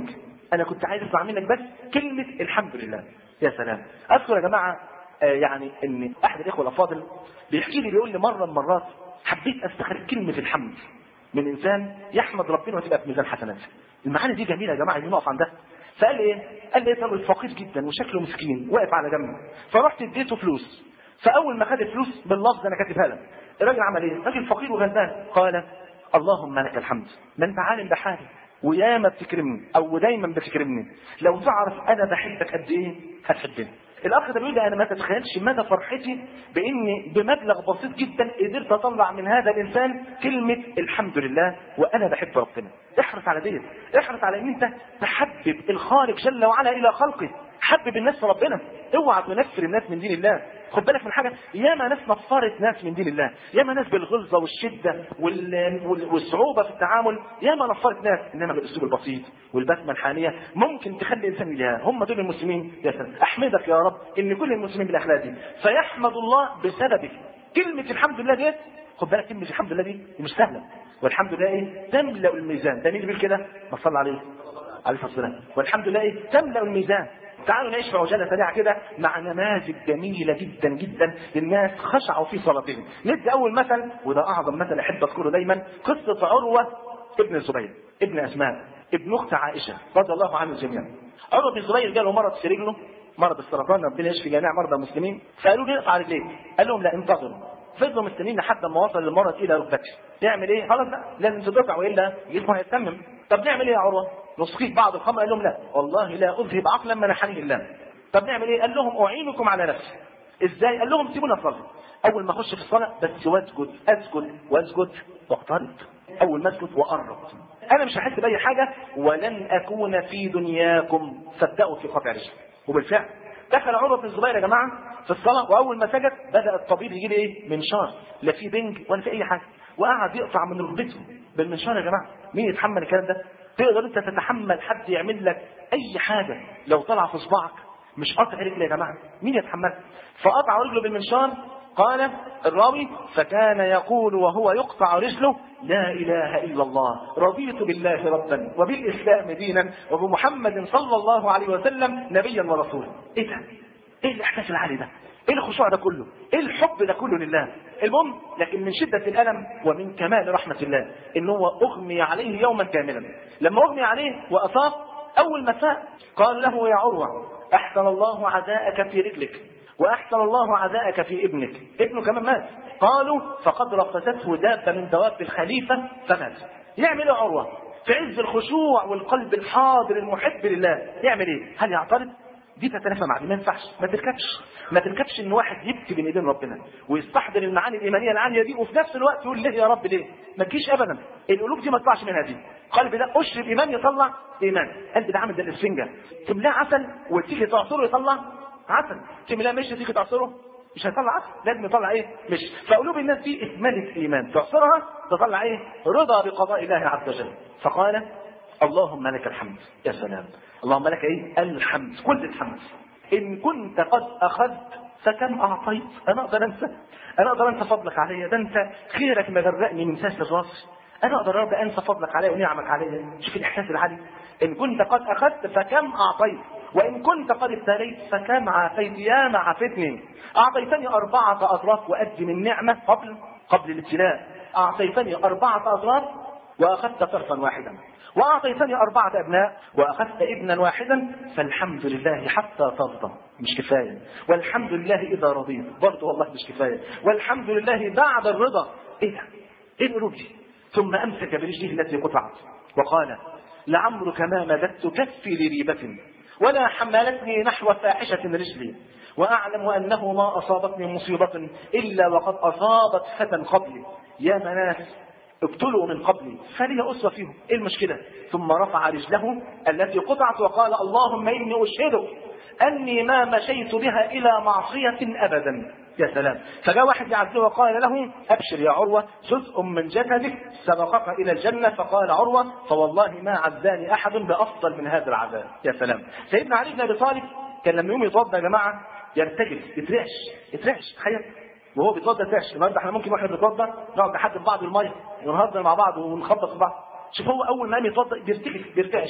انا كنت عايز اسمع منك بس كلمه الحمد لله. يا سلام. اذكر يا جماعه آه يعني ان احد الاخوه الافاضل بيحكي لي، بيقول لي مره من المرات حبيت استخرج كلمه الحمد من انسان يحمد ربنا وتبقى في ميزان حسناته. المعاني دي جميله يا جماعه، اللي نقف عندها. فقال لي ايه؟ قال لي راجل فقير جدا وشكله مسكين واقف على جنب، فرحت اديته فلوس. فاول ما خد الفلوس باللفظ انا كاتبها لك، الراجل عمل ايه؟ راجل فقير وغلبان، قال اللهم لك الحمد، ما انت عالم بحالي وياما بتكرمني او دايما بتكرمني، لو تعرف انا بحبك قد ايه هتحبني. الاخ ده بيقول لي انا ما تتخيلش مدى فرحتي باني بمبلغ بسيط جدا قدرت اطلع من هذا الانسان كلمه الحمد لله وانا بحب ربنا. احرص على ديت، احرص على ان انت تحبب الخالق جل وعلا الى خلقه، حبب الناس في ربنا، اوعى تنفر الناس من دين الله. خد بالك من حاجه، ياما ناس نفرت ناس من دين الله، ياما ناس بالغلظه والشده والصعوبه في التعامل، ياما نفرت ناس، انما بالاسلوب البسيط والبسمه الحانيه ممكن تخلي الانسان يلهى. هم دول المسلمين. يا سلام، احمدك يا رب ان كل المسلمين بالاخلاق دي، فيحمد الله بسببك. كلمه الحمد لله دي، خد بالك كلمه الحمد لله دي مش سهله، والحمد لله ايه؟ تملا الميزان. ده مين اللي بيقول كده؟ ما صلى عليه عليه الصلاه والسلام. والحمد لله ايه؟ تملا الميزان. تعالوا نعيش في عجاله سريعه كده مع نماذج جميله جدا جدا للناس خشعوا في صلاتهم. ندي اول مثل، وده اعظم مثل احب اذكره دايما، قصه عروه ابن الزبير ابن اسماء ابن اخت عائشه رضي الله عنه جميعا. عروه بن الزبير جاله مرض في رجله، مرض السرطان، ربنا يشفي جميع مرضى المسلمين. فقالوا له اقطع رجليك، قال لهم لا انتظروا. فضلوا مستنيين لحد ما وصل المرض الى ركبته. يعمل ايه؟ خلاص لا لازم تدفع والا جسمه هيتمم. طب نعمل ايه يا عروه؟ نسقيك بعض الخمر؟ قال لهم لا والله لا اذهب عقلا منحني الله. طب نعمل ايه؟ قال لهم اعينكم على نفسي. ازاي؟ قال لهم سيبونا نصلي، اول ما اخش في الصلاه بس واسجد اسجد واسجد واقترب، اول ما اسجد واقرب، انا مش هحس باي حاجه ولن اكون في دنياكم، صدقوا في قطع رجلي. وبالفعل دخل عروه بن الزبير يا جماعه في الصلاه، واول ما سجد بدا الطبيب يجيب ايه؟ منشار، لا في بنج ولا في اي حاجه، وقعد يقطع من ركبته بالمنشار. يا جماعه مين يتحمل الكلام ده؟ تقدر انت تتحمل حد يعمل لك اي حاجه لو طلع في صباعك مش قطع رجل يا جماعه؟ مين يتحمل؟ فقطع رجله بالمنشار. قال الراوي فكان يقول وهو يقطع رجله لا اله الا الله رضيت بالله ربا وبالاسلام دينا وبمحمد صلى الله عليه وسلم نبيا ورسولا. ايه ده؟ ايه الاحساس العالي ده؟ ايه الخشوع ده كله؟ ايه الحب ده كله لله؟ المهم لكن من شدة الألم ومن كمال رحمة الله إن هو أغمي عليه يوما كاملا. لما أغمي عليه وأصاب أول ما فاق قال له يا عروة أحسن الله عزاءك في رجلك وأحسن الله عزاءك في ابنك. ابنه كمان مات. قالوا فقد رفسته دابة من دواب الخليفة فمات. يعمل ايه عروة في عز الخشوع والقلب الحاضر المحب لله؟ يعمل ايه؟ هل يعترض؟ دي تتنافى مع دي، ما ينفعش. ما تركبش ما تركبش ان واحد يبكي بين ايدين ربنا ويستحضر المعاني الايمانيه العاليه دي وفي نفس الوقت يقول ليه يا رب ليه؟ ما تجيش ابدا. القلوب دي ما تطلعش منها دي. قلب ده اشرب ايمان يطلع ايمان. قلب ده عامل زي الاسفنجه، تملاه عسل وتيجي تعصره يطلع عسل، تملاه مش تيجي تعصره مش هيطلع عسل، لازم يطلع ايه؟ مش. فقلوب الناس دي اكمله ايمان، تعصرها تطلع ايه؟ رضا بقضاء الله عز وجل. فقال اللهم لك الحمد. يا سلام، اللهم لك ايه؟ الحمد، كل الحمد. ان كنت قد اخذت فكم اعطيت. انا اقدر انسى؟ انا اقدر انسى فضلك علي؟ ده انت خيرك مغرقني من ساس الراس. انا اقدر رب انسى فضلك علي ونعمك علي؟ شوف الاحساس العالي. ان كنت قد اخذت فكم اعطيت وان كنت قد ابتليت فكم عافيت. يا ما عافتني، اعطيتني اربعه اضراف وادي من نعمه قبل قبل الابتلاء. اعطيتني اربعه اضراف واخذت طرفا واحدا، واعطيتني اربعه ابناء واخذت ابنا واحدا. فالحمد لله حتى ترضى مش كفايه، والحمد لله اذا رضيت برضه والله مش كفايه، والحمد لله بعد الرضا. ايه ده؟ ايه القلوب دي؟ ثم امسك برجله التي قطعت وقال لعمرك ما مددت كفي لريبه ولا حملتني نحو فاحشه رجلي، واعلم انه ما اصابتني مصيبه الا وقد اصابت فتى قبلي. يا مناس ابتلوا من قبلي فلي أسوة فيهم، ايه المشكلة؟ ثم رفع رجله التي قطعت وقال اللهم إني أشهدك أني ما مشيت بها إلى معصية أبدا. يا سلام. فجاء واحد يعزه وقال له أبشر يا عروة جزء من جسدك سبقك إلى الجنة. فقال عروة فوالله ما عزاني أحد بأفضل من هذا العذاب. يا سلام. سيدنا علي بن أبي طالب كان لما يوم يتوضا يا جماعة يرتجف يترعش يترعش. تخيل وهو بيتوضا يترعش. النهارده احنا ممكن واحنا بنتوضا نقعد نحدد بعض الميه ونهزر مع بعض ونخبط في بعض. شوف هو اول ما قام يتوضا بيرتجف بيرتعش.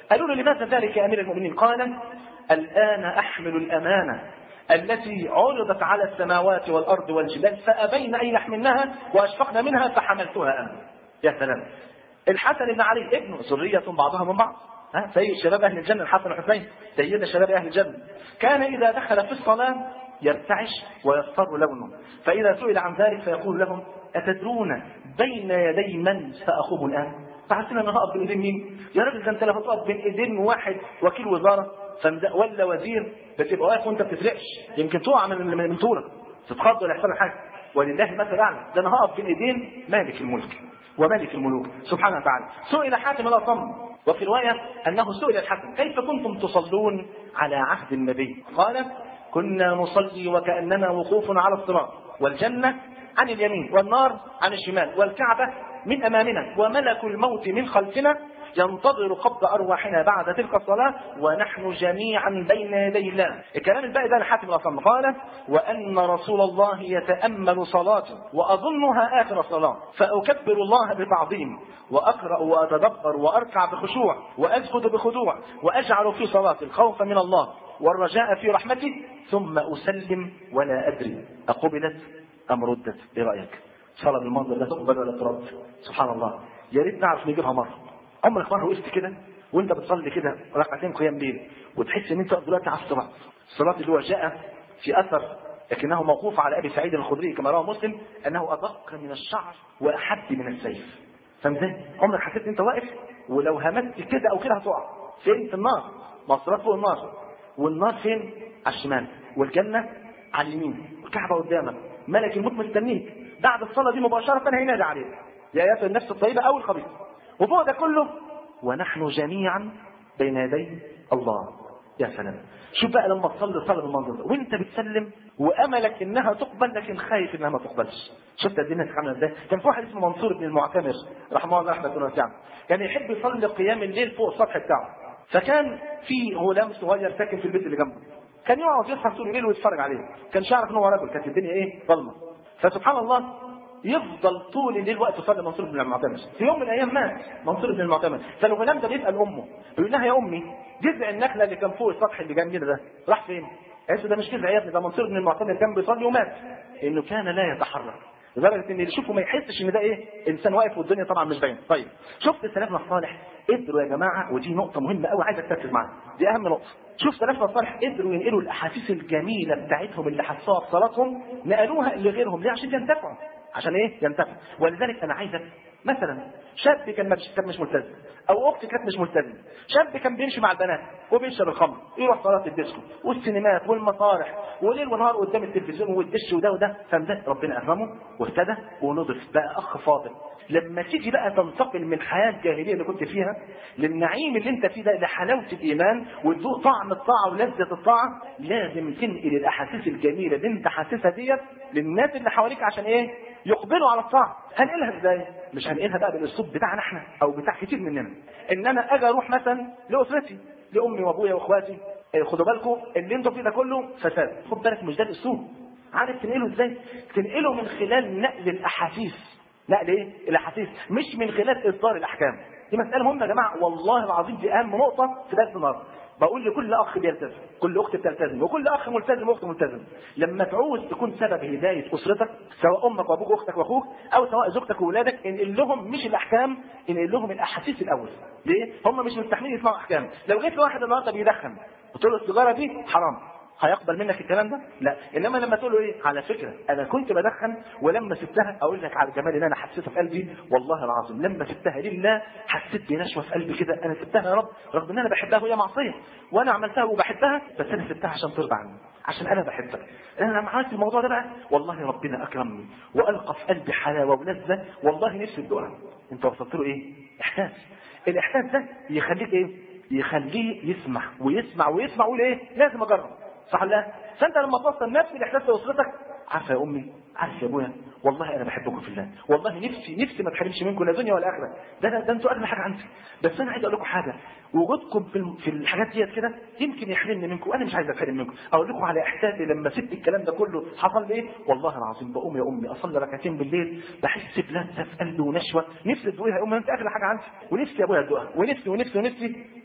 قالوا له لماذا ذلك يا أمير المؤمنين؟ قال الآن أحمل الأمانة التي عرضت على السماوات والأرض والجبال فأبين أن يحملنها وأشفقن منها فحملتها أنا. يا سلام. الحسن بن علي ابنه ذرية بعضها من بعض، ها سيد شباب أهل الجنة الحسن والحسين، سيد شباب أهل الجنة. كان إذا دخل في الصلاة يرتعش ويصفر لونه، فإذا سئل عن ذلك فيقول لهم أتدرون بين يدي من سأخوض الآن؟ فحسنا أنا هقف بين إيدين مين؟ يا راجل ده أنت لو هتقف بين إيدين واحد وكيل وزارة ولا وزير بتبقى واقف وأنت بتفرقش، يمكن تقع من من طولك تتخض ولا يحصل حاجة. ولله مثل أعلى، ده أنا هقف بين إيدين مالك الملك وملك الملوك سبحانه وتعالى. سئل حاتم الأصم وفي رواية أنه سئل الحسن كيف كنتم تصلون على عهد النبي؟ قال كنا نصلي وكأننا وقوف على الصراط، والجنة عن اليمين والنار عن الشمال والكعبة من أمامنا وملك الموت من خلفنا ينتظر قبض أرواحنا بعد تلك الصلاة ونحن جميعا بين يدي الله. الكلام الباقي ده لحاتم الأصم. قال وأن رسول الله يتأمل صلاته وأظنها آخر صلاة فأكبر الله بتعظيم وأقرأ وأتدبر وأركع بخشوع وأسجد بخضوع وأجعل في صلاتي الخوف من الله والرجاء في رحمته ثم أسلم ولا أدري أقبلت أم ردت. إيه رأيك؟ صلاة بالمنظر لا تقبل ولا ترد. سبحان الله. يا ريت نعرف نجيبها مرة. عمرك مرة وقفت كده وانت بتصلي كده ركعتين قيام ليل وتحس ان انت دلوقتي على الصراط، الصراط اللي هو جاء في اثر لكنه موقوف على ابي سعيد الخدري كما رواه مسلم انه ادق من الشعر واحد من السيف. فاهم ازاي؟ عمرك حسيت ان انت واقف ولو همست كده او كده هتقع فين؟ في النار. ما الصراط فوق النار، والنار فين؟ على الشمال، والجنه على اليمين، والكعبه قدامك، ملك الموت مستنيك. بعد الصلاه دي مباشره هينادي عليك يا ايتها النفس الطيبه او الخبيثه. وفوق ده كله ونحن جميعا بين يدي الله. يا سلام. شوف بقى لما تصلي صلاه بالمنظر ده وانت بتسلم واملك انها تقبل لكن خايف انها ما تقبلش. شفت الدنيا عامله ازاي؟ كان في واحد اسمه منصور بن المعتمر رحمه الله رحمه واسعه، كان يحب يصلي قيام الليل فوق السطح بتاعه. فكان في غلام صغير ساكن في البيت اللي جنبه، كان يقعد يصحى طول الليل ويتفرج عليه، كان يعرف ان هو رجل، كانت الدنيا ايه؟ ظلمه. فسبحان الله يفضل طول الليل وقت يصلي منصور بن المعتمر. في يوم من الايام مات منصور بن المعتمر، فالغلام ده بيسال امه بيقول لها يا امي جذع النخله اللي كان فوق السطح اللي جنبنا ده راح فين؟ قالت ده مش جذع يا ابني، ده منصور بن المعتمر كان بيصلي ومات. انه كان لا يتحرك لدرجه ان اللي يشوفه ما يحسش ان ده ايه؟ انسان واقف والدنيا طبعا مش باين. طيب شفت سلفنا الصالح قدروا يا جماعه، ودي نقطه مهمه قوي عايزك تركز معاها، دي اهم نقطه. شوف سلفنا الصالح قدروا ينقلوا الاحاسيس الجميله بتاعتهم اللي حسوها في صلاتهم نقلوها لغيرهم. ليه؟ عشان ينتفعوا. عشان ايه؟ ينتفع. ولذلك انا عايزك مثلا شاب كان مش ملتزم او اخت كانت مش ملتزمه، شاب كان بيمشي مع البنات وبيشرب الخمر، يروح صالات الديسكو والسينمات والمسارح وليل ونهار قدام التلفزيون والدش وده وده، فده ربنا اكرمه واهتدى ونضف بقى اخ فاضل. لما تيجي بقى تنتقل من الحياه الجاهليه اللي كنت فيها للنعيم اللي انت فيه ده لحلاوه الايمان وتذوق طعم الطاعه ولذه الطاعه، لازم تنقل الاحاسيس الجميله اللي انت حاسسها ديت للناس اللي حواليك عشان ايه؟ يقبلوا على الطاعه. هنقلها ازاي؟ مش هنقلها بقى بالاسلوب بتاعنا احنا او بتاع كتير مننا، ان انا اجي اروح مثلا لاسرتي لامي وابويا واخواتي خدوا بالكم اللي انتوا فيه ده كله فساد، خد بالك مش ده الاسلوب. عارف تنقله ازاي؟ تنقله من خلال نقل الاحاسيس. نقل ايه؟ الاحاسيس، مش من خلال اصدار الاحكام. دي مساله مهمه يا جماعه، والله العظيم دي اهم نقطه في درس النهارده. بقول لكل اخ بيلتزم، كل اخت بتلتزم، وكل اخ ملتزم واخت ملتزم، لما تعوز تكون سبب هدايه اسرتك سواء امك وابوك واختك واخوك او سواء زوجتك واولادك، انقل لهم مش الاحكام، انقل لهم الاحاسيس الاول. ليه؟ هم مش مستحملين يسمعوا احكام. لو جيت لواحد النهارده بيدخن قلت له السيجاره دي حرام، هيقبل منك الكلام ده؟ لا. انما لما تقول له ايه؟ على فكره انا كنت بدخن ولما سبتها اقول لك على الجمال اللي انا حسيته في قلبي، والله العظيم لما سبتها لله حسيت بنشوه في قلبي كده، انا سبتها يا رب رغم ان انا بحبها وهي معصيه وانا عملتها وبحبها، بس انا سبتها عشان ترضى عني، عشان انا بحبك. انا لما عملت الموضوع ده بقى والله ربنا اكرمني والقى في قلبي حلاوه ولذه، والله نفسي الدعاء. انت وصلت له ايه؟ احساس. الاحساس ده يخليك ايه؟ يخليه يسمع ويسمع ويسمع ويقول ايه؟ لازم اجرب. صح ولا؟ فانت لما توصل نفس الاحساس لاسرتك، عارفه يا امي، عارف يا ابويا، والله انا بحبكم في الله، والله نفسي نفسي ما تحرمش منكم لا دنيا ولا اخره، ده ده, ده انتوا اغلى حاجه عندي، بس انا عايز اقول لكم حاجه، وجودكم في في الحاجات ديت كده يمكن يحرمني منكم، انا مش عايز اتحرم منكم. اقول لكم على احساسي لما سبت الكلام ده كله حصل لي ايه؟ والله العظيم بقوم يا امي اصلي ركعتين بالليل بحس بلذه في قلبي ونشوه، نفسي تدوقيها يا امي، انت اغلى حاجه عندي، ونفسي يا ابويا ادوقها، ونفسي ونفسي ونفسي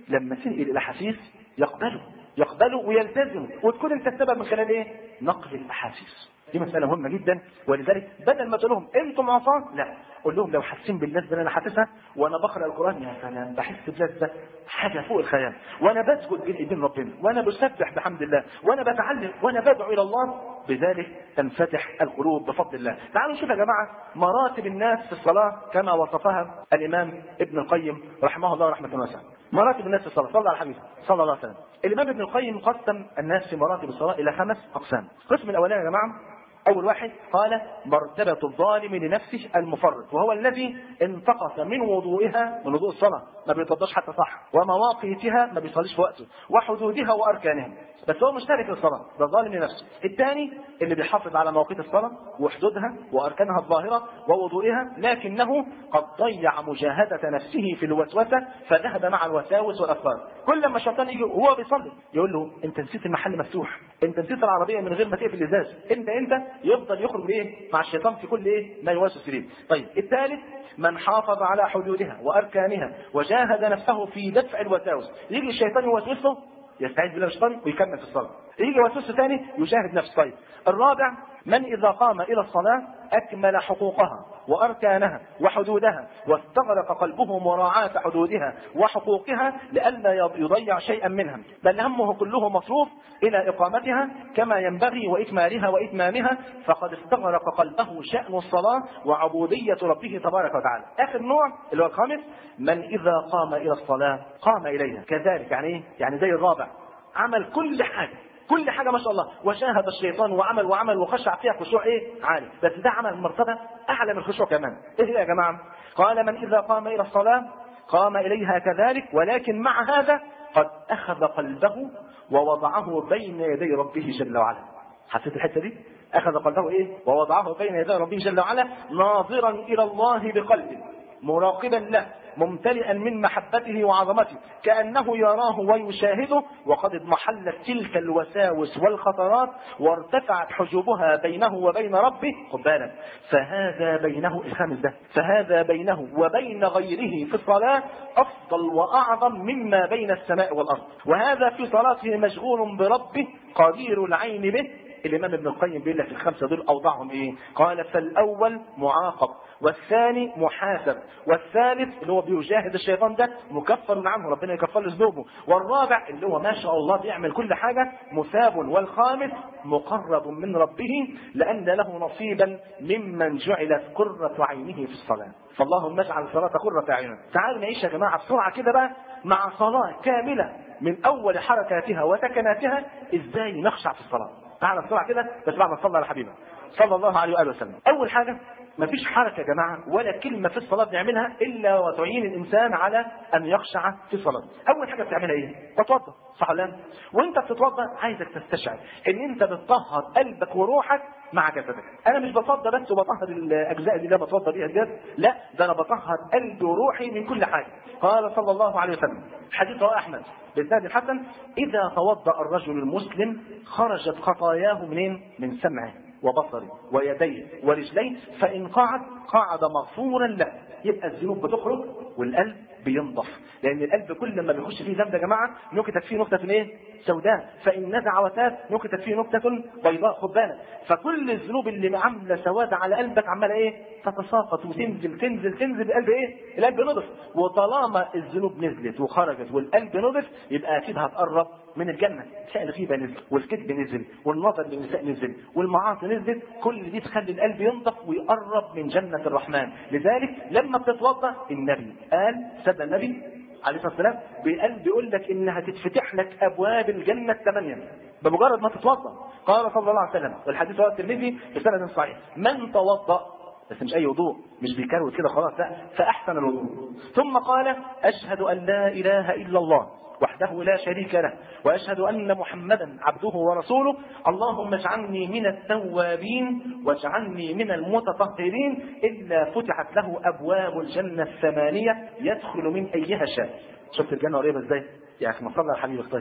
لما تنقل الاحاسيس يقبله يقبله ويلتزم، وتكون انت السبب من خلال ايه؟ نقل الاحاسيس. دي مسألة مهمة جدا. ولذلك بدل ما تقول لهم انتم عصاه، لا، قول لهم لو حاسين باللذة اللي انا حاسسها وانا بقرا القران، يا سلام بحس بلذة حاجة فوق الخيال، وانا بسجد بين ايدين ربنا، وانا بسبح بحمد الله، وانا بتعلم، وانا بدعو الى الله، بذلك تنفتح القلوب بفضل الله. تعالوا نشوف يا جماعة مراتب الناس في الصلاة كما وصفها الامام ابن القيم رحمه الله رحمة واسعة. مراتب الناس في الصلاة، صلى على الحبيب صلى الله عليه وسلم. الامام ابن القيم قسم الناس في مراتب الصلاة الى خمس اقسام. القسم الاولاني يا جماعة، أول واحد قال مرتبة الظالم لنفسه المفرط، وهو الذي انتقص من وضوئها، من وضوء الصلاة ما بيتوضاش حتى صح، ومواقيتها ما بيصليش في وقته، وحدودها وأركانها، بس هو مشترك في الصلاة، ده ظالم لنفسه. الثاني اللي بيحافظ على مواقيت الصلاة وحدودها وأركانها الظاهرة ووضوئها، لكنه قد ضيع مجاهدة نفسه في الوسوسة فذهب مع الوساوس والأفكار. كل ما الشيطان يجي وهو بيصلي يقول له أنت نسيت المحل مفتوح، أنت نسيت العربية من غير ما تقفل الإزاز، أنت أنت يفضل يخرج ايه مع الشيطان في كل ايه ما يوسوس اليه. طيب الثالث من حافظ على حدودها واركانها وجاهد نفسه في دفع الوساوس. يجي الشيطان يوسوسه يستعيذ بالله من الشيطان ويكمل في الصلاه، يجي يوسوسه ثاني يجاهد نفسه. طيب الرابع من اذا قام الى الصلاه اكمل حقوقها واركانها وحدودها، واستغرق قلبه مراعاة حدودها وحقوقها لئلا يضيع شيئا منها، بل همه كله مصروف الى اقامتها كما ينبغي واكمالها واتمامها، فقد استغرق قلبه شأن الصلاة وعبودية ربه تبارك وتعالى. اخر نوع اللي هو الخامس من اذا قام الى الصلاة قام اليها كذلك. يعني ايه؟ يعني زي الرابع عمل كل حاجة كل حاجة ما شاء الله، وشاهد الشيطان وعمل وعمل وخشع فيها خشوع ايه عالي، بس ده عمل مرتبة اعلى من الخشوع كمان. ايه يا جماعة؟ قال من اذا قام الى الصلاة قام اليها كذلك، ولكن مع هذا قد اخذ قلبه ووضعه بين يدي ربه جل وعلا. حسيت الحتة دي؟ اخذ قلبه ايه ووضعه بين يدي ربه جل وعلا ناظرا الى الله بقلبه مراقبا له ممتلئا من محبته وعظمته كأنه يراه ويشاهده، وقد اضمحلت تلك الوساوس والخطرات وارتفعت حجوبها بينه وبين ربه. خد بالك، فهذا بينه الخامس ده فهذا بينه وبين غيره في الصلاة أفضل وأعظم مما بين السماء والأرض، وهذا في صلاته مشغول بربه قدير العين به. الإمام ابن القيم بيقول لك الخمسة دول أوضعهم إيه؟ قال فالأول معاقب، والثاني محاسب، والثالث اللي هو بيجاهد الشيطان ده مكفر عنه ربنا يكفر له ذنوبه، والرابع اللي هو ما شاء الله بيعمل كل حاجة مثاب، والخامس مقرب من ربه لأن له نصيبا ممن جعلت قرة عينه في الصلاة. فاللهم اجعل الصلاة قرة عيننا. تعالوا نعيش يا جماعة بسرعة كده بقى مع صلاة كاملة من أول حركاتها وسكناتها إزاي نخشع في الصلاة. تعالى بسرعة كده بس بعد ما صلى على حبيبه صلى الله عليه وآله وسلم. أول حاجة مفيش حركة يا جماعة ولا كلمة في الصلاة بنعملها إلا وتعين الإنسان على أن يخشع في الصلاة. أول حاجة بتعملها إيه؟ تتوضأ، صح ولا لا؟ وأنت بتتوضأ عايزك تستشعر إن أنت بتطهر قلبك وروحك مع جسدك. أنا مش بتوضأ بس وبطهر الأجزاء اللي أنا بتوضأ بيها الجسد، لا، ده أنا بطهر قلبي وروحي من كل حاجة. قال صلى الله عليه وسلم حديث رواه أحمد بالإسناد الحسن: إذا توضأ الرجل المسلم خرجت خطاياه منين؟ من سمعه وبصره ويديه ورجليه، فإن قعد قعد مغفورا له. يبقى الذنوب بتخرج والقلب بينضف، لأن القلب كل ما بيخش فيه ذنب يا جماعة نكتت فيه نكتة ايه؟ سوداء، فإن نزع وتاب نكتت فيه نكتة بيضاء. خد بالك، فكل الذنوب اللي عاملة سواد على قلبك عمالة ايه؟ تتساقط وتنزل تنزل تنزل القلب ايه؟ القلب نضف. وطالما الذنوب نزلت وخرجت والقلب نضف يبقى أكيد هتقرب من الجنة. تلاقي الغيبة نزل والكذب نزل والنظر للنساء نزل والمعاصي نزلت، كل دي تخلي القلب ينضف ويقرب من جنة الرحمن. لذلك لما بتتوضا النبي قال سيدنا النبي عليه الصلاه والسلام بقلب بيقول لك انها تتفتح لك ابواب الجنه الثمانيه بمجرد ما تتوضا. قال صلى الله عليه وسلم، والحديث رواه الترمذي بسند صحيح: من توضا، بس مش اي وضوء، مش بيكروت كده خلاص، لا، فاحسن الوضوء ثم قال اشهد ان لا اله الا الله وحده لا شريك له وأشهد أن محمدا عبده ورسوله، اللهم اجعلني من التوابين واجعلني من المتطهرين، إلا فتحت له أبواب الجنة الثمانية يدخل من أيها شاء. شفت الجنة قريبة إزاي؟ يا أخي ما صلى على حبيبك. طيب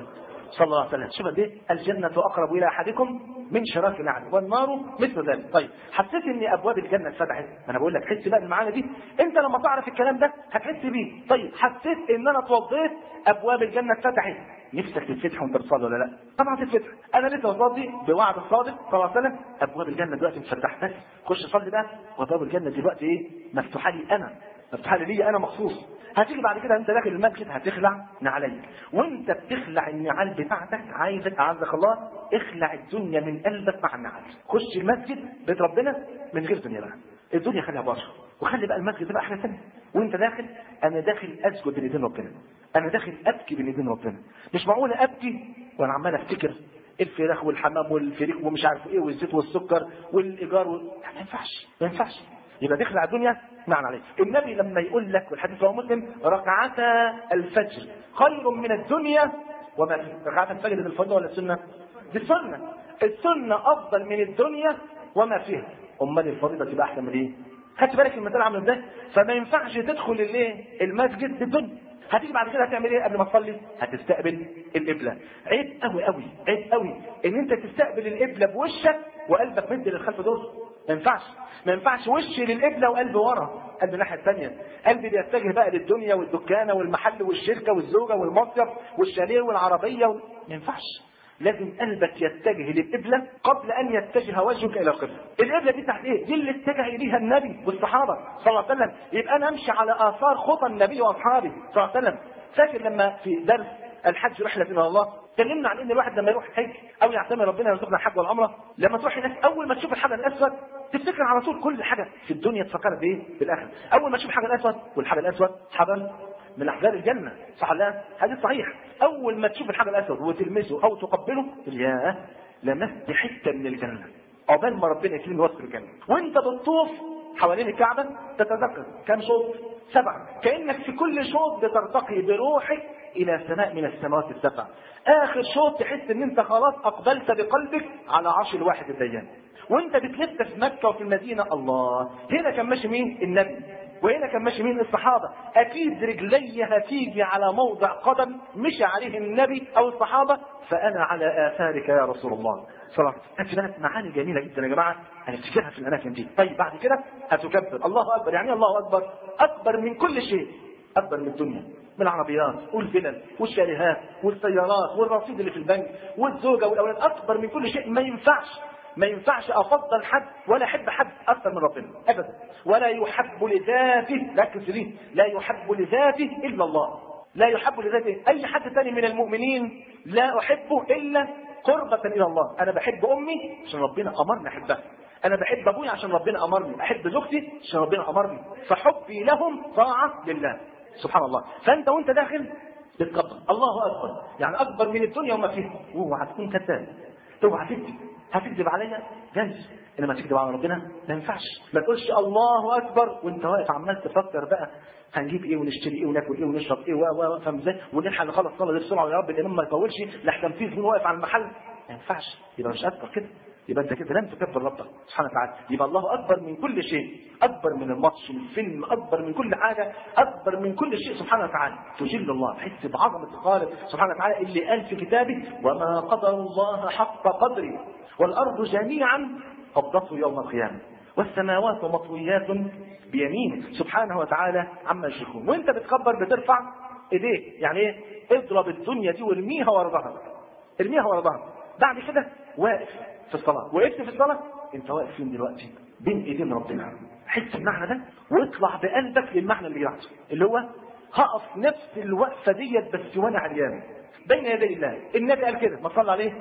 صلى الله عليه وسلم. شوف قد ايه الجنه اقرب الى احدكم من شراك نعل والنار مثل ذلك. طيب حسيت ان ابواب الجنه اتفتحت، انا بقول لك حس بقى المعاني دي، انت لما تعرف الكلام ده هتحس بيه. طيب حسيت ان انا اتوضيت ابواب الجنه اتفتحت، نفسك تتفتح وانت بتصلي ولا لا؟ طبعا تتفتح. انا لسه بصلي بوعد الصادق صلى الله عليه وسلم ابواب الجنه دلوقتي مفتحه، بس خش صلي بقى وابواب الجنه دلوقتي ايه؟ مفتوحه لي انا، مفتوحه لي لي انا مخصوص. هتيجي بعد كده انت داخل المسجد هتخلع نعليك، وانت بتخلع النعال بتاعتك عايزك اعزك الله اخلع الدنيا من قلبك مع النعال. خش المسجد بيت ربنا من غير دنيا بقى، الدنيا خليها بره، وخلي بقى المسجد ده بقى حاجه ثانيه. وانت داخل انا داخل اسجد بين ايدين ربنا، انا داخل ابكي بين ايدين ربنا. مش معقول ابكي وانا عمال افتكر الفراخ والحمام والفريق ومش عارف ايه والزيت والسكر والايجار وال... ما ينفعش ما ينفعش. يبقى تخلع الدنيا معنى عليه. النبي لما يقول لك والحديث رواه مسلم ركعتا الفجر خير من الدنيا وما فيها. ركعتا الفجر دي الفرض ولا السنه؟ دي السنه. السنه افضل من الدنيا وما فيها. امال الفريضه تبقى احسن من ايه؟ خدت بالك المثال عامل ازاي؟ فما ينفعش تدخل الايه؟ المسجد بالدنيا. هتيجي بعد كده هتعمل ايه قبل ما تصلي؟ هتستقبل القبله. عيب قوي قوي عيب قوي ان انت تستقبل القبله بوشك وقلبك مد للخلف دول. ما ينفعش ما ينفعش وشي للقبله وقلبي ورا، قلبي الناحيه الثانيه. قلبي بيتجه بقى للدنيا والدكانه والمحل والشركه والزوجه والمصيف والشاليه والعربيه و... ما ينفعش. لازم قلبك يتجه للقبله قبل ان يتجه وجهك الى القبله. القبله دي تحت ايه؟ دي اللي اتجه اليها النبي والصحابه صلى الله عليه وسلم. يبقى انا امشي على اثار خطى النبي واصحابه صلى الله عليه وسلم. فاكر لما في درس الحج رحله الى الله اتكلمنا عن ان الواحد لما يروح حج او يعتمر ربنا يرزقنا الحج والعمره، لما تروح هناك اول ما تشوف الحجر الاسود تفتكر على طول كل حاجه في الدنيا تفكر بايه؟ بالاخره. اول ما تشوف الحجر الاسود والحجر الاسود حجر من احجار الجنه، صح ولا؟ حديث صحيح. اول ما تشوف الحجر الاسود وتلمسه او تقبله ياه لمست حته من الجنه. عقبال ما ربنا يكرمني وسط الجنه. وانت بتطوف حوالين الكعبه تتذكر كم شوط؟ سبعه. كانك في كل شوط بترتقي بروحك الى سماء من السماوات السبع. اخر شوط تحس ان انت خلاص اقبلت بقلبك على عرش الواحد الديان. وانت بتلف في مكه وفي المدينه الله، هنا كان ماشي مين؟ النبي. وهنا كان ماشي مين؟ الصحابه. اكيد رجلي هتيجي على موضع قدم مشي عليه النبي او الصحابه، فانا على اثارك يا رسول الله صلى الله عليه وسلم. كانت معاني جميله جدا يا جماعه هنفتكرها في الاماكن دي. طيب بعد كده هتكبر الله اكبر. يعني الله اكبر اكبر من كل شيء، اكبر من الدنيا، من العربيات والفلل والشاليهات والسيارات والرصيد اللي في البنك والزوجه والاولاد، اكبر من كل شيء. ما ينفعش ما ينفعش افضل حد ولا احب حد اكثر من ربنا ابدا. ولا يحب لذاته، ركز دي، لا يحب لذاته الا الله. لا يحب لذاته اي حد ثاني من المؤمنين، لا احبه الا قربة الى الله. انا بحب امي عشان ربنا امرني احبها، انا بحب ابويا عشان ربنا امرني، احب زوجتي عشان ربنا امرني، فحبي لهم طاعه لله سبحان الله. فانت وانت داخل بتكبر الله اكبر، يعني اكبر من الدنيا وما فيها. اوعى تكون كذاب، اوعى تكذب. هتكذب عليا جايز، انما تكذب على ربنا ما ينفعش. ما تقولش الله اكبر وانت واقف عمال تفكر بقى هنجيب ايه ونشتري ايه وناكل ايه ونشرب ايه و و فاهم ازاي، ونلحق نخلص صلاه بسرعه يا رب الامام ما يطولش لحسن في زبون واقف على المحل. ما ينفعش، يبقى مش اكبر كده، يبقى انت كده لم تكبر ربك سبحانه وتعالى. يبقى الله اكبر من كل شيء، اكبر من الماتش من الفيلم، اكبر من كل حاجه، اكبر من كل شيء سبحانه وتعالى. تجل الله، تحس بعظمه الخالق سبحانه وتعالى اللي قال في كتابه وما قدر الله حق قدره والارض جميعا قبضته يوم القيامه والسماوات مطويات بيمينه سبحانه وتعالى عما يشركون. وانت بتكبر بترفع ايديك، يعني ايه؟ اضرب الدنيا دي وارميها ورا ظهرك، ارميها ورا ظهرك. بعد كده واقف في الصلاه، وقفت في الصلاه انت واقف فين دلوقتي؟ بين ايدين ربنا. حس المعنى ده واطلع بقلبك للمعنى اللي بعده، اللي هو هقف نفس الوقفه ديت بس وانا عريان بين يدي الله. النبي قال كده، ما صلى عليه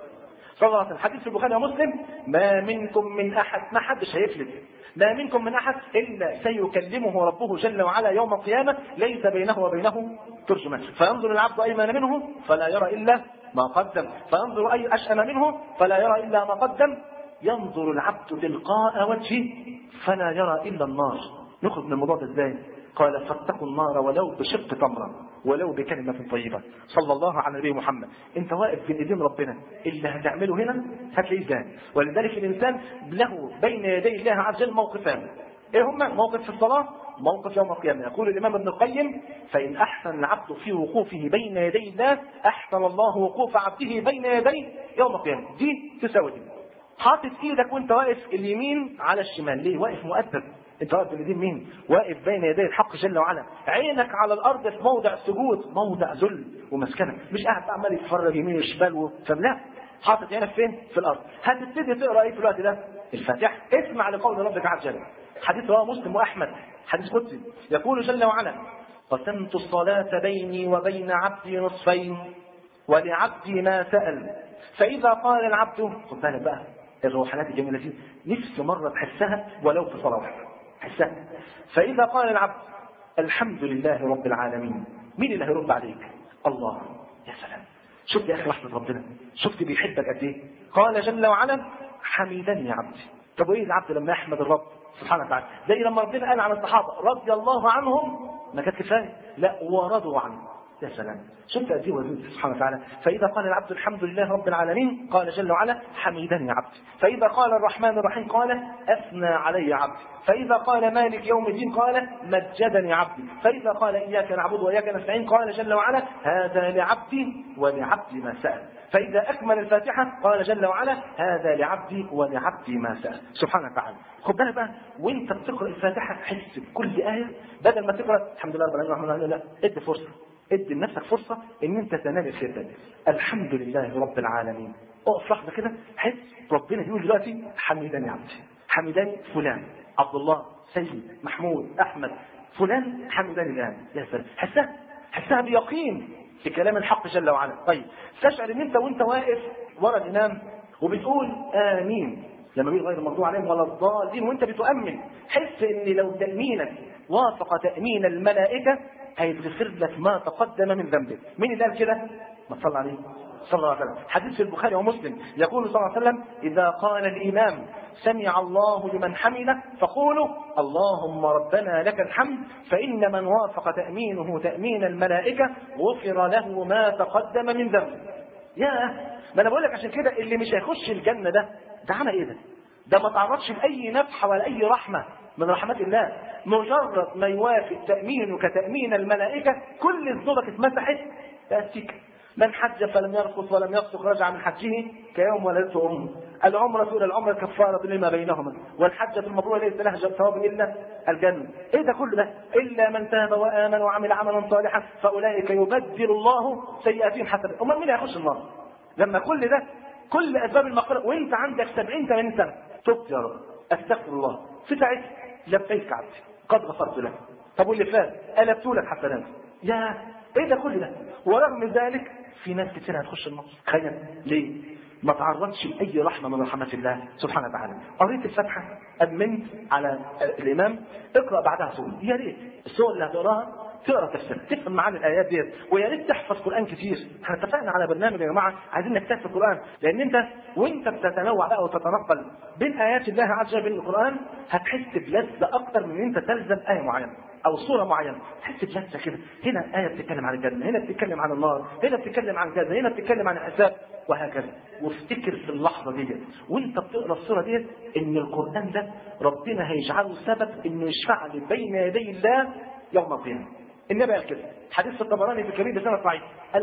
صلى الله عليه وسلم. حديث في البخاري ومسلم ما منكم من احد، ما حدش هيفلت، ما منكم من احد الا سيكلمه ربه جل وعلا يوم القيامه ليس بينه وبينه ترجمان، فينظر العبد ايمن منه فلا يرى الا ما قدم، فينظر اي اشأم منه فلا يرى الا ما قدم، ينظر العبد تلقاء وجهه فلا يرى الا النار. نخرج من الموضوع ده ازاي؟ قال فاتقوا النار ولو بشق تمره ولو بكلمه طيبه. صلى الله على نبي محمد. انت واقف بين ايدين ربنا، اللي هتعمله هنا هتلاقيه ازاي. ولذلك الانسان له بين يدي الله عز وجل موقفان، ايه هم؟ موقف في الصلاه، موقف يوم القيامه. يقول الامام ابن القيم: فان احسن العبد في وقوفه بين يدي الله احسن الله وقوف عبده بين يديه يوم القيامه. دي تساوي دي. حاطط ايدك وانت واقف اليمين على الشمال، ليه؟ واقف مؤدب. انت واقف باليدين مين؟ واقف بين يدي الحق جل وعلا. عينك على الارض في موضع السجود، موضع ذل ومسكنه، مش قاعد عمال يتفرج يمين وشمال و... فلا، حاطط عينك فين؟ في الارض. هتبتدي تقرا ايه في الوقت ده؟ الفاتحه. اسمع لقول ربك عز وجل. حديث رواه مسلم واحمد، حديث قدسي، يقول جل وعلا: قسمت الصلاه بيني وبين عبدي نصفين ولعبدي ما سال، فاذا قال العبد، خد بالك بقى الروحانات الجميله دي، نفس مره تحسها ولو في صلاه واحده، حسها. فاذا قال العبد: الحمد لله رب العالمين، مين اللي هيرد عليك؟ الله. يا سلام، شفت يا اخي رحمه ربنا، شفت بيحبك قد ايه. قال جل وعلا: حمدني عبدي. طب وايه العبد لما يحمد الرب سبحانه وتعالى؟ زي لما ربنا قال عن الصحابه رضي الله عنهم، ما كانت كفايه، لا ورضوا عنه. يا سلام، شفت قد ايه وزيد سبحانه وتعالى. فاذا قال العبد الحمد لله رب العالمين قال جل وعلا: حمدني عبدي. فاذا قال الرحمن الرحيم قال: اثنى علي عبدي. فاذا قال مالك يوم الدين قال: مجدني عبدي. فاذا قال اياك نعبد واياك نستعين قال جل وعلا: هذا لعبدي ولعبدي ما سال. فاذا اكمل الفاتحه قال جل وعلا: هذا لعبدي ولعبدي ما سال. سبحانه وتعالى. خد بالك بقى وانت بتقرا الفاتحه حس بكل ايه، بدل ما تقرا الحمد لله رب العالمين الرحمن الرحيم، لا، ادي فرصه، ادي لنفسك فرصه ان انت تنال الخير ده. الحمد لله رب العالمين. اقف لحظه كده، حس ربنا بيقول دلوقتي: حمدني عبدي، حمدني فلان، عبد الله، سيد، محمود، احمد، فلان حمدني الان. يا سلام، حسها، حسها بيقين في كلام الحق جل وعلا. طيب تشعر ان انت وانت واقف ورا الامام وبتقول امين لما بيقول غير المغضوب عليهم ولا الضالين، وانت بتؤمن، حس ان لو تامينك وافق تامين الملائكه هيتغفر لك ما تقدم من ذنبك. مين اللي قال كده؟ ما تصلى عليه صلى الله عليه وسلم. حديث في البخاري ومسلم يقول صلى الله عليه وسلم: اذا قال الامام سمع الله لمن حمده فقولوا اللهم ربنا لك الحمد، فان من وافق تامينه تامين الملائكه غفر له ما تقدم من ذنبه. يا ما انا بقول لك عشان كده اللي مش هيخش الجنه ده ده عمل ايه ده؟ ده ما تعرضش لاي نفحه ولا اي رحمه من رحمات الله. مجرد ما يوافق تأمينك كتأمين الملائكة كل ذنوبك اتمسحت تأتيك. من حج فلم يرفث ولم يفسق رجع من حجه كيوم ولدته أمه. العمرة إلى العمرة كفارة لما بينهما، والحجة المبرورة ليس لها ثواب إلا الجنة. إيه ده كله ده؟ إلا من تاب وآمن وعمل عملا صالحا فأولئك يبدل الله سيئاتهم حسنات. أمال مين هيخش النار؟ لما كل ده كل أسباب المغفرة وأنت عندك سبعين ثمانين سنة تبت يا رب أستغفر الله، في ساعتها لبيك عبدي قد غفرت لك. طب واللي فات قلبت لك حسنات. يا ايه ده كل ده؟ ورغم ذلك في ناس كتير هتخش النار. تخيل ليه؟ ما تعرضش لاي رحمه من رحمات الله سبحانه وتعالى. قريت الفاتحه، امنت على الامام، اقرا بعدها سوره. يا ريت السور اللي هتقراها تقرا تفسير، تفهم معاني الايات ديت، ويا ريت تحفظ قران كتير. احنا اتفقنا على برنامج يا جماعه عايزين نجتهد في القران، لان انت وانت بتتنوع بقى وتتنقل بين ايات الله عز وجل بين القران هتحس بلذه اكتر من ان انت تلزم ايه معينه او صوره معينه. تحس بلذه كده، هنا ايه بتتكلم عن الجنه، هنا بتتكلم عن النار، هنا بتتكلم عن كذا، هنا بتتكلم عن الحساب، وهكذا. وافتكر في اللحظه ديت وانت بتقرا الصوره ديت ان القران ده ربنا هيجعله سبب انه يشفع لي بين يدي الله يوم القيامه. النبي قال كده، حديث في الطبراني في الكبير بسنة صحيح: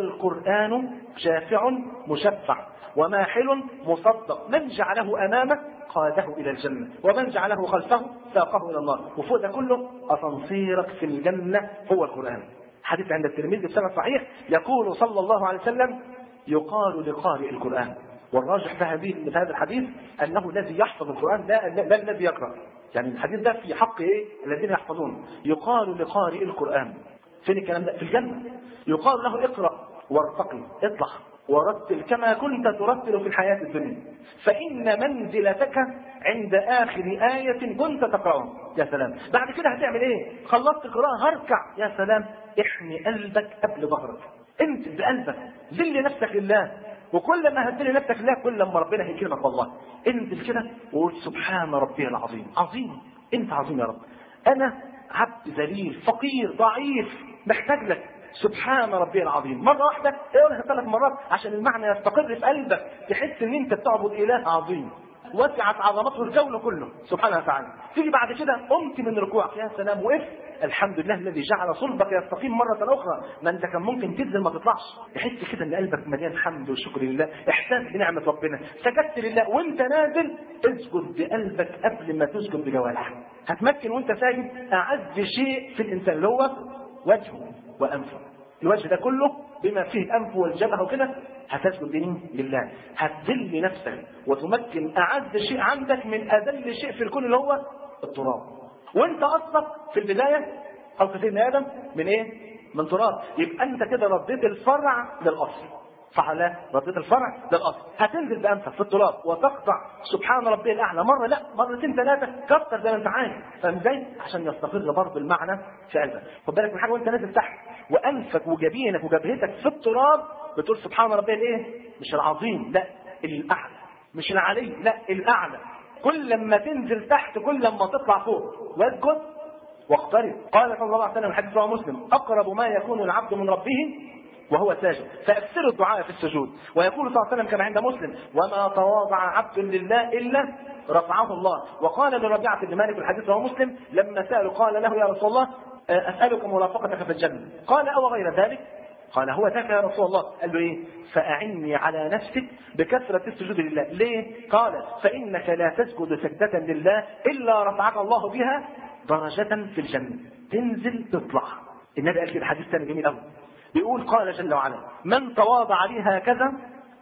القرآن شافع مشفع وماحل مصدق، من جعله أمامه قاده إلى الجنة ومن جعله خلفه ساقه إلى النار. وفوق ده كله أسانسيرك في الجنة هو القرآن. حديث عند الترمذي بسنة صحيح يقول صلى الله عليه وسلم: يقال لقارئ القرآن، والراجح في هذه في هذا الحديث أنه الذي يحفظ القرآن لا, لا الذي يقرأ. يعني الحديث ده في حق ايه؟ الذين يحفظون. يقال لقارئ القرآن، فين الكلام ده؟ في الجنة. يقال له: اقرأ وارتقي، اطلع ورتل كما كنت ترتل في الحياة الدنيا، فإن منزلتك عند آخر آية كنت تقرأها. يا سلام، بعد كده هتعمل ايه؟ خلصت قراءة هركع. يا سلام، احمي قلبك قبل ظهرك، انت بقلبك ذل نفسك لله، وكل ما هتذل نفسك لله كل ما ربنا هيكرمك. والله انزل كده وقول سبحان ربي العظيم. عظيم، انت عظيم يا رب، انا عبد ذليل فقير ضعيف محتاج لك. سبحان ربي العظيم مرة واحدة، اقولها ثلاث مرات عشان المعنى يستقر في قلبك، تحس ان انت بتعبد اله عظيم. وسعت عظمته الكون كله سبحانه وتعالى. تيجي بعد كده قمت من ركوعك، يا سلام، وقفت، الحمد لله الذي جعل صلبك يستقيم مرة أخرى. ما أنت كان ممكن تنزل ما تطلعش. تحس كده إن قلبك مليان حمد وشكر لله، إحساس بنعمة ربنا، سجدت لله وأنت نازل. اسجد بقلبك قبل ما تسجد بجوارحك. هتمكن وأنت ساجد أعز شيء في الإنسان اللي هو وجهه وأنفه. الوجه ده كله بما فيه الأنف والجبهة وكده هتسجد دين لله. هتذل نفسك وتمكن أعز شيء عندك من أذل شيء في الكون اللي هو التراب. وانت اصلك في البدايه او في سيدنا ادم من ايه؟ من تراب. يبقى انت كده رديت الفرع للاصل، صح ولا لا؟ رديت الفرع للاصل. هتنزل بانفك في التراب وتقطع سبحان ربي الاعلى مره، لا مرتين ثلاثه، كتر زي ما انت عايز. فاهم ازاي؟ عشان يستقر برضه المعنى في قلبك. خد بالك من حاجه، وانت نازل تحت وانفك وجبينك وجبهتك في التراب بتقول سبحان ربي الايه؟ مش العظيم، لا الاعلى، مش العلي، لا الاعلى. كل لما تنزل تحت كل لما تطلع فوق. واسجد واقترب. قال صلى الله عليه وسلم الحديث رواه مسلم: اقرب ما يكون العبد من ربه وهو ساجد فاكثروا الدعاء في السجود. ويقول صلى الله عليه وسلم كما عند مسلم: وما تواضع عبد لله الا رفعه الله. وقال لربيعة بن مالك الحديث رواه مسلم لما سأله قال له: يا رسول الله اسألك مرافقتك في الجنة. قال: او غير ذلك؟ قال: هو ذاك يا رسول الله. قال له: ايه؟ فأعني على نفسك بكثرة السجود لله. ليه؟ قال: فإنك لا تسجد سجدة لله إلا رفعك الله بها درجة في الجنة. تنزل تطلع. النبي قال كده حديث ثاني جميل قوي، بيقول: قال جل وعلا: من تواضع لي هكذا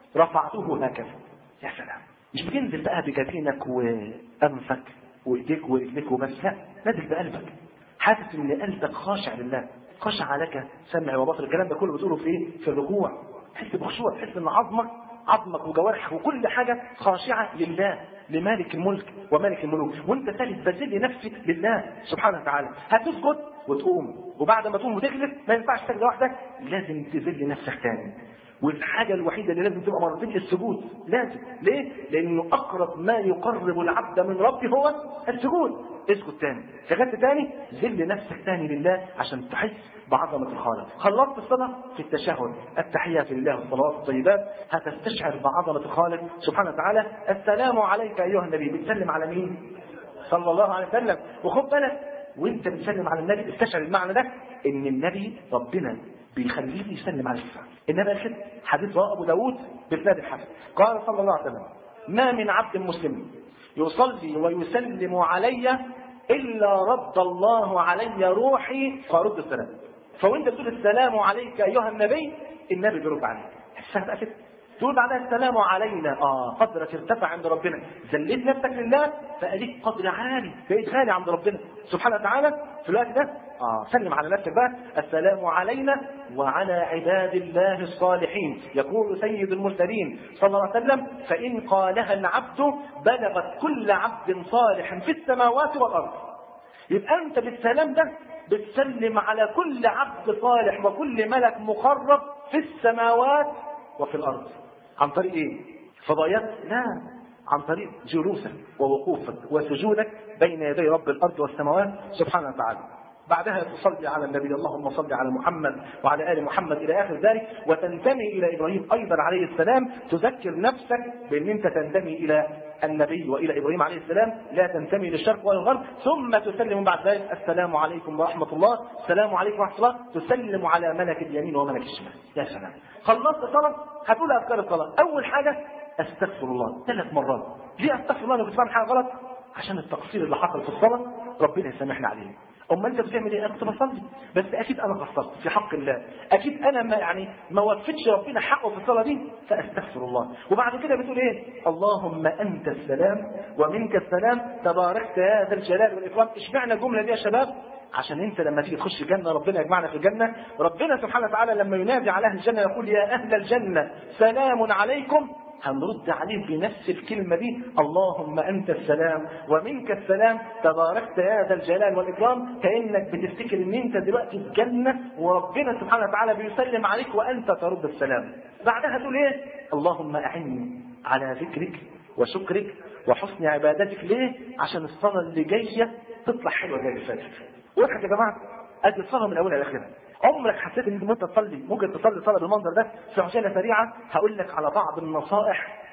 رفعته هكذا. يا سلام. مش بتنزل بقى بجبينك وأنفك وإيديك ورجليك وبس، لا، نازل بقلبك، حاسس إن قلبك خاشع لله، خشع لك سمع وبصر. الكلام ده كله بتقوله في ايه؟ في الركوع. تحس بخشوع، تحس ان عظمك عظمك وجوارحك وكل حاجه خاشعه لله، لمالك الملك ومالك الملوك. وانت ثالث بذل نفسك لله سبحانه وتعالى. هتسجد وتقوم، وبعد ما تقوم وتجلس ما ينفعش سجده واحده، لازم تذل نفسك تاني. والحاجه الوحيده اللي لازم تبقى مرتين السجود، لازم. ليه؟ لانه اقرب ما يقرب العبد من ربه هو السجود. اسجد تاني، سجدت تاني، ذل نفسك تاني لله عشان تحس بعظمه الخالق. خلصت الصلاه في التشهد التحيات لله والصلوات الطيبات، هتستشعر بعظمه الخالق سبحانه وتعالى. السلام عليك ايها النبي. بتسلم على مين؟ صلى الله عليه وسلم. وخد بالك وانت بتسلم على النبي استشعر المعنى ده، ان النبي ربنا بيخليه يسلم على السلام. النبي قال كده، حديث رواه ابو داود باسناد الحسن، قال صلى الله عليه وسلم: ما من عبد مسلم يصلي ويسلم علي الا رد الله علي روحي فرد السلام. فوانت تقول السلام عليك ايها النبي، النبي بيرد عليك. حسها بقى كده، تقول بعدها السلام علينا، اه قدرك ارتفع عند ربنا، ذليت نفسك لله فقاليك قدر عالي، بقيت غالي عند ربنا سبحانه وتعالى. في الوقت ده اه سلم على نفسك بقى: السلام علينا وعلى عباد الله الصالحين. يقول سيد المرسلين صلى الله عليه وسلم: فإن قالها العبد بلغت كل عبد صالح في السماوات والأرض. يبقى أنت بالسلام ده بتسلم على كل عبد صالح وكل ملك مقرب في السماوات وفي الأرض. عن طريق ايه؟ فضائيات؟ لا، عن طريق جلوسك ووقوفك وسجودك بين يدي رب الارض والسماوات سبحانه وتعالى. بعدها تصلي على النبي: اللهم صل على محمد وعلى ال محمد الى اخر ذلك، وتنتمي الى ابراهيم ايضا عليه السلام، تذكر نفسك بان انت تنتمي الى النبي والى ابراهيم عليه السلام، لا تنتمي للشرق ولا الغرب. ثم تسلم بعد ذلك: السلام عليكم ورحمه الله، السلام عليكم ورحمه الله، تسلم على ملك اليمين وملك الشمال. يا سلام. خلصت الصلاه، هتقول اذكار الصلاه. اول حاجه استغفر الله ثلاث مرات. ليه استغفر الله؟ انا كنت بعمل حاجه غلط، عشان التقصير اللي حصل في الصلاه ربنا يسامحنا عليه. اما انت بتعمل ايه؟ انا كنت بصلي بس اكيد انا قصرت في حق الله، اكيد انا ما يعني ما وفيتش ربنا حقه في الصلاه دي، فاستغفر الله. وبعد كده بتقول ايه؟ اللهم انت السلام ومنك السلام تباركت يا ذا الجلال والاكرام. اشمعنى الجمله دي يا شباب؟ عشان انت لما تيجي تخش الجنه ربنا يجمعنا في الجنه، ربنا سبحانه وتعالى لما ينادي على اهل الجنه يقول: يا اهل الجنه سلام عليكم، هنرد عليه بنفس الكلمة دي: اللهم أنت السلام ومنك السلام تباركت يا ذا الجلال والإكرام. كأنك بتفتكر إن أنت دلوقتي في الجنة وربنا سبحانه وتعالى بيسلم عليك وأنت ترد السلام. بعدها تقول إيه؟ اللهم أعني على ذكرك وشكرك وحسن عبادتك. ليه؟ عشان الصلاة اللي جاية تطلع حلوة زي اللي فاتت. واضح يا جماعة؟ أدي الصلاة من أولها لآخرها. عمرك حسيت ان انت تصلي ممكن تصلي صلاه بالمنظر ده؟ في عجاله سريعه هقول لك على بعض النصائح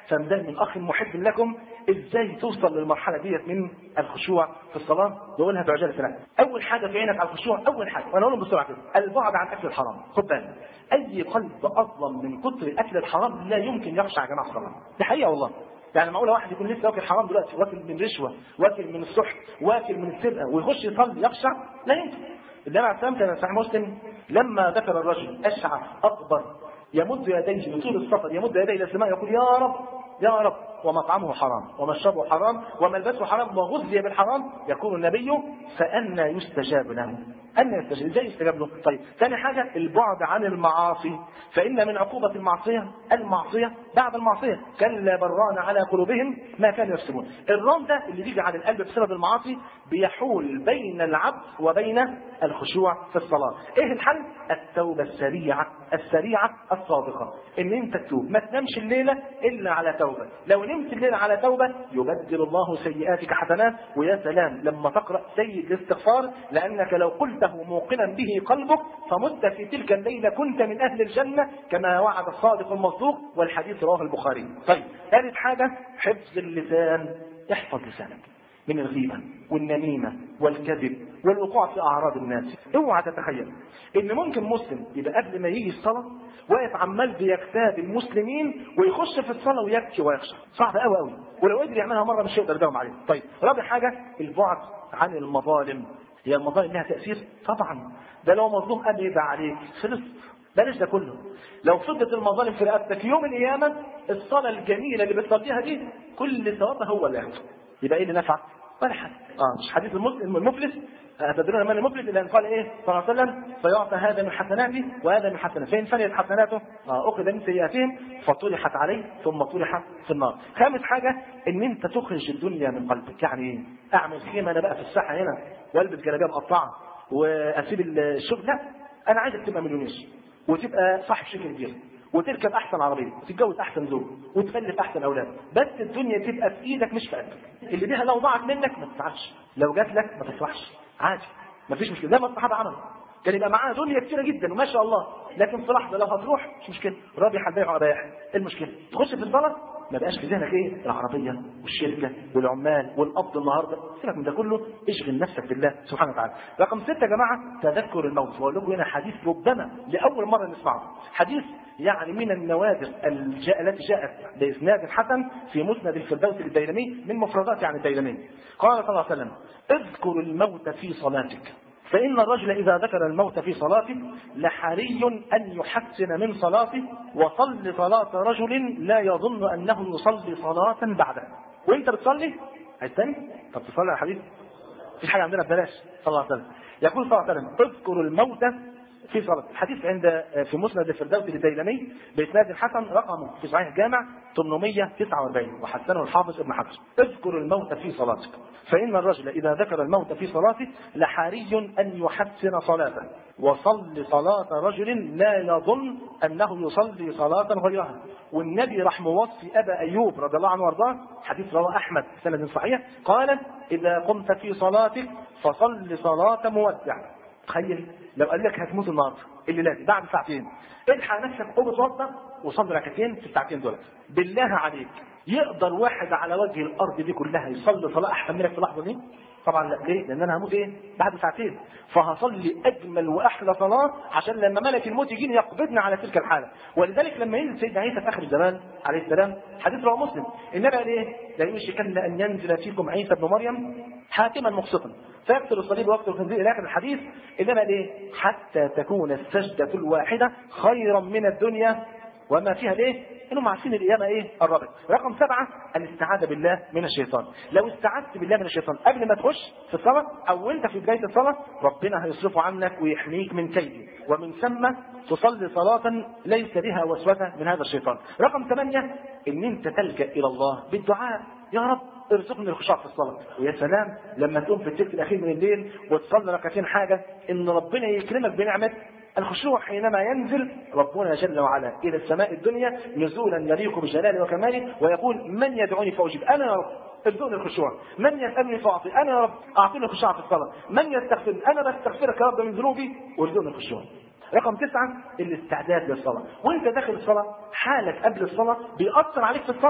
فده من اخ محب لكم ازاي توصل للمرحله ديت من الخشوع في الصلاه. بقولها بعجاله ثلاثه. اول حاجه في عينك على الخشوع، اول حاجه وانا اقولهم بسرعه كده، البعد عن اكل الحرام. خد بالك، اي قلب اظلم من كتر اكل الحرام لا يمكن يخشع يا جماعه الصلاه. دي حقيقه والله. يعني معقوله واحد يكون لسه واكل حرام دلوقتي، واكل من رشوه، واكل من السحت، واكل من السرقه، ويخش يصلي يخشع؟ لا يمكن. النبي عليه الصلاه والسلام كان صحيح مسلم لما ذكر الرجل اشعث اكبر يمد يديه بطول السفر، يمد يديه الى السماء يقول يا رب يا رب، ومطعمه حرام ومشربه حرام وملبسه حرام وغذي بالحرام، يقول النبي فأنى يستجاب له. أن يستجاب، ازاي يستجاب له؟ طيب ثاني حاجة البعد عن المعاصي، فإن من عقوبة المعصية المعصية بعد المعصية، كلا بران على قلوبهم ما كانوا يكسبون. الران ده اللي بيجي على القلب بسبب المعاصي بيحول بين العبد وبين الخشوع في الصلاة. ايه الحل؟ التوبة السريعة السريعة الصادقة، ان انت تتوب، ما تنامش الليلة الا على توبة. لو نمت الليلة على توبة يبدل الله سيئاتك حسنات. ويا سلام لما تقرأ سيد الاستغفار، لأنك لو قلته موقنا به قلبك فمت في تلك الليلة كنت من أهل الجنة كما وعد الصادق المصدوق، والحديث رواه البخاري. طيب ثالث حاجة حفظ اللسان. احفظ لسانك من الغيبة والنميمة والكذب والوقوع في أعراض الناس. اوعى تتخيل ان ممكن مسلم يبقى قبل ما يجي الصلاة واقف عمال بيغتاب المسلمين ويخش في الصلاة ويبكي ويخشع. صعب قوي قوي، ولو قدر يعملها مرة مش هيقدر يداوم عليها. طيب رابع حاجة البعد عن المظالم. هي المظالم لها تأثير طبعا، ده لو مظلوم قام يدعى عليك خلص، بلاش ده كله. لو فضت المظالم في رقبتك يوم القيامة الصلاة الجميلة اللي بتصليها دي كل ثوابها هو اللي ياخده، يبقى ايه اللي نفعك؟ ولا حاجه. اه مش حديث المسلم المفلس، أتدرون من المفلس؟ إلا أن قال إيه صلى الله عليه وسلم فيعطى هذا من حسناته وهذا من حسناته، فإن فنيت حسناته آه أخذ من سيئاتهم فطرحت عليه ثم طرح في النار. خامس حاجة إن أنت تخرج الدنيا من قلبك. يعني إيه؟ أعمل خيمة أنا بقى في الساحة هنا والبس جلابية مقطعة وأسيب الشغل؟ لا، أنا عايزك تبقى مليونير وتبقى صاحب شركة كبيرة وتركب احسن عربيه وتتجوز احسن زوج وتخلف احسن اولاد، بس الدنيا تبقى في ايدك مش في قلبك. اللي بيها لو ضاعت منك ما تزعلش، لو جات لك ما تفرحش، عادي مفيش مشكله. زي ما الصحابه عملوا، كان يبقى معاه دنيا كتيره جدا وما شاء الله، لكن في لحظه لو هتروح مش مشكله، رابح البيع وابايع. ايه المشكله؟ تخش في الصلاه ما بقاش في ذهنك ايه العربيه والشركه والعمال والقبض النهارده، سيبك من ده كله، اشغل نفسك بالله سبحانه وتعالى. رقم ستة يا جماعه تذكر الموت. واقول لكم هنا حديث ربما لاول مره نسمعه، حديث يعني من النوادر التي جاءت باسناد حسن في مسند الفردوس للديلمي من مفردات يعني الديلمي. قال صلى الله عليه وسلم اذكر الموت في صلاتك، فإن الرجل إذا ذكر الموت في صلاته لحري أن يحسن من صلاته، وصل صلاة رجل لا يظن أنه يصلي صلاة بعده. وإنت بتصلي عايز تاني؟ طب تصلي على الحديث؟ مفيش حاجة عندنا ببلاش. صلى الله عليه وسلم يقول صلى الله عليه وسلم اذكر الموت في صلاة. الحديث عند في مسند الفردوس للديلمي بإسناد حسن رقمه في صحيح الجامع ثمانمائة وتسعة وأربعين وحسنه الحافظ ابن حجر. اذكر الموت في صلاتك، فإن الرجل إذا ذكر الموت في صلاته لحري أن يحسن صلاته، وصل صلاة رجل لا يظن أنه يصلي صلاة غيرها. والنبي راح موصي أبا أيوب رضي الله عنه وارضاه، حديث رواه أحمد سند صحيح، قال إذا قمت في صلاتك فصل صلاة مودع. تخيل لو قال لك هتموت النهارده الليله دي بعد ساعتين، الحق نفسك قوم اتوضى وصلي ركعتين في الساعتين دول. بالله عليك يقدر واحد على وجه الارض دي كلها يصلي صلاه احسن منك في اللحظه دي؟ طبعا لا. ليه؟ لان انا هموت ايه بعد ساعتين، فهصلي اجمل واحلى صلاه عشان لما ملك الموت يجيني يقبضني على تلك الحاله. ولذلك لما ينزل سيدنا عيسى في اخر الزمان عليه السلام، حديث رواه مسلم، النبي قال ايه؟ لا يوشكن ان ينزل فيكم عيسى ابن مريم حاكما مقسطا فيقتل الصليب ويقتل الخنزير الى اخر الحديث. انما ليه؟ حتى تكون السجده الواحده خيرا من الدنيا وما فيها. ليه؟ انهم عارفين القيامه ايه؟ قربت. رقم سبعه الاستعاذه بالله من الشيطان. لو استعذت بالله من الشيطان قبل ما تخش في الصلاه او انت في بدايه الصلاه، ربنا هيصرفه عنك ويحميك من كيده، ومن ثم تصلي صلاه ليس بها وسوسه من هذا الشيطان. رقم ثمانيه ان انت تلجا الى الله بالدعاء، يا رب ارزقني الخشوع في الصلاه. ويا سلام لما تقوم في الثلث الاخير من الليل وتصلي ركعتين، حاجه ان ربنا يكرمك بنعمه الخشوع حينما ينزل ربنا جل وعلا الى السماء الدنيا نزولا يليق بجلاله وكماله، ويقول من يدعوني فاجيب، انا يا رب ارزقني الخشوع، من يسالني فاعطي، انا يا رب اعطيني الخشوع في الصلاه، من يستغفرني، انا بستغفرك يا رب من ذنوبي وارزقني الخشوع. رقم تسعة الاستعداد للصلاة. وانت داخل الصلاة حالك قبل الصلاة بيأثر عليك في الصلاة.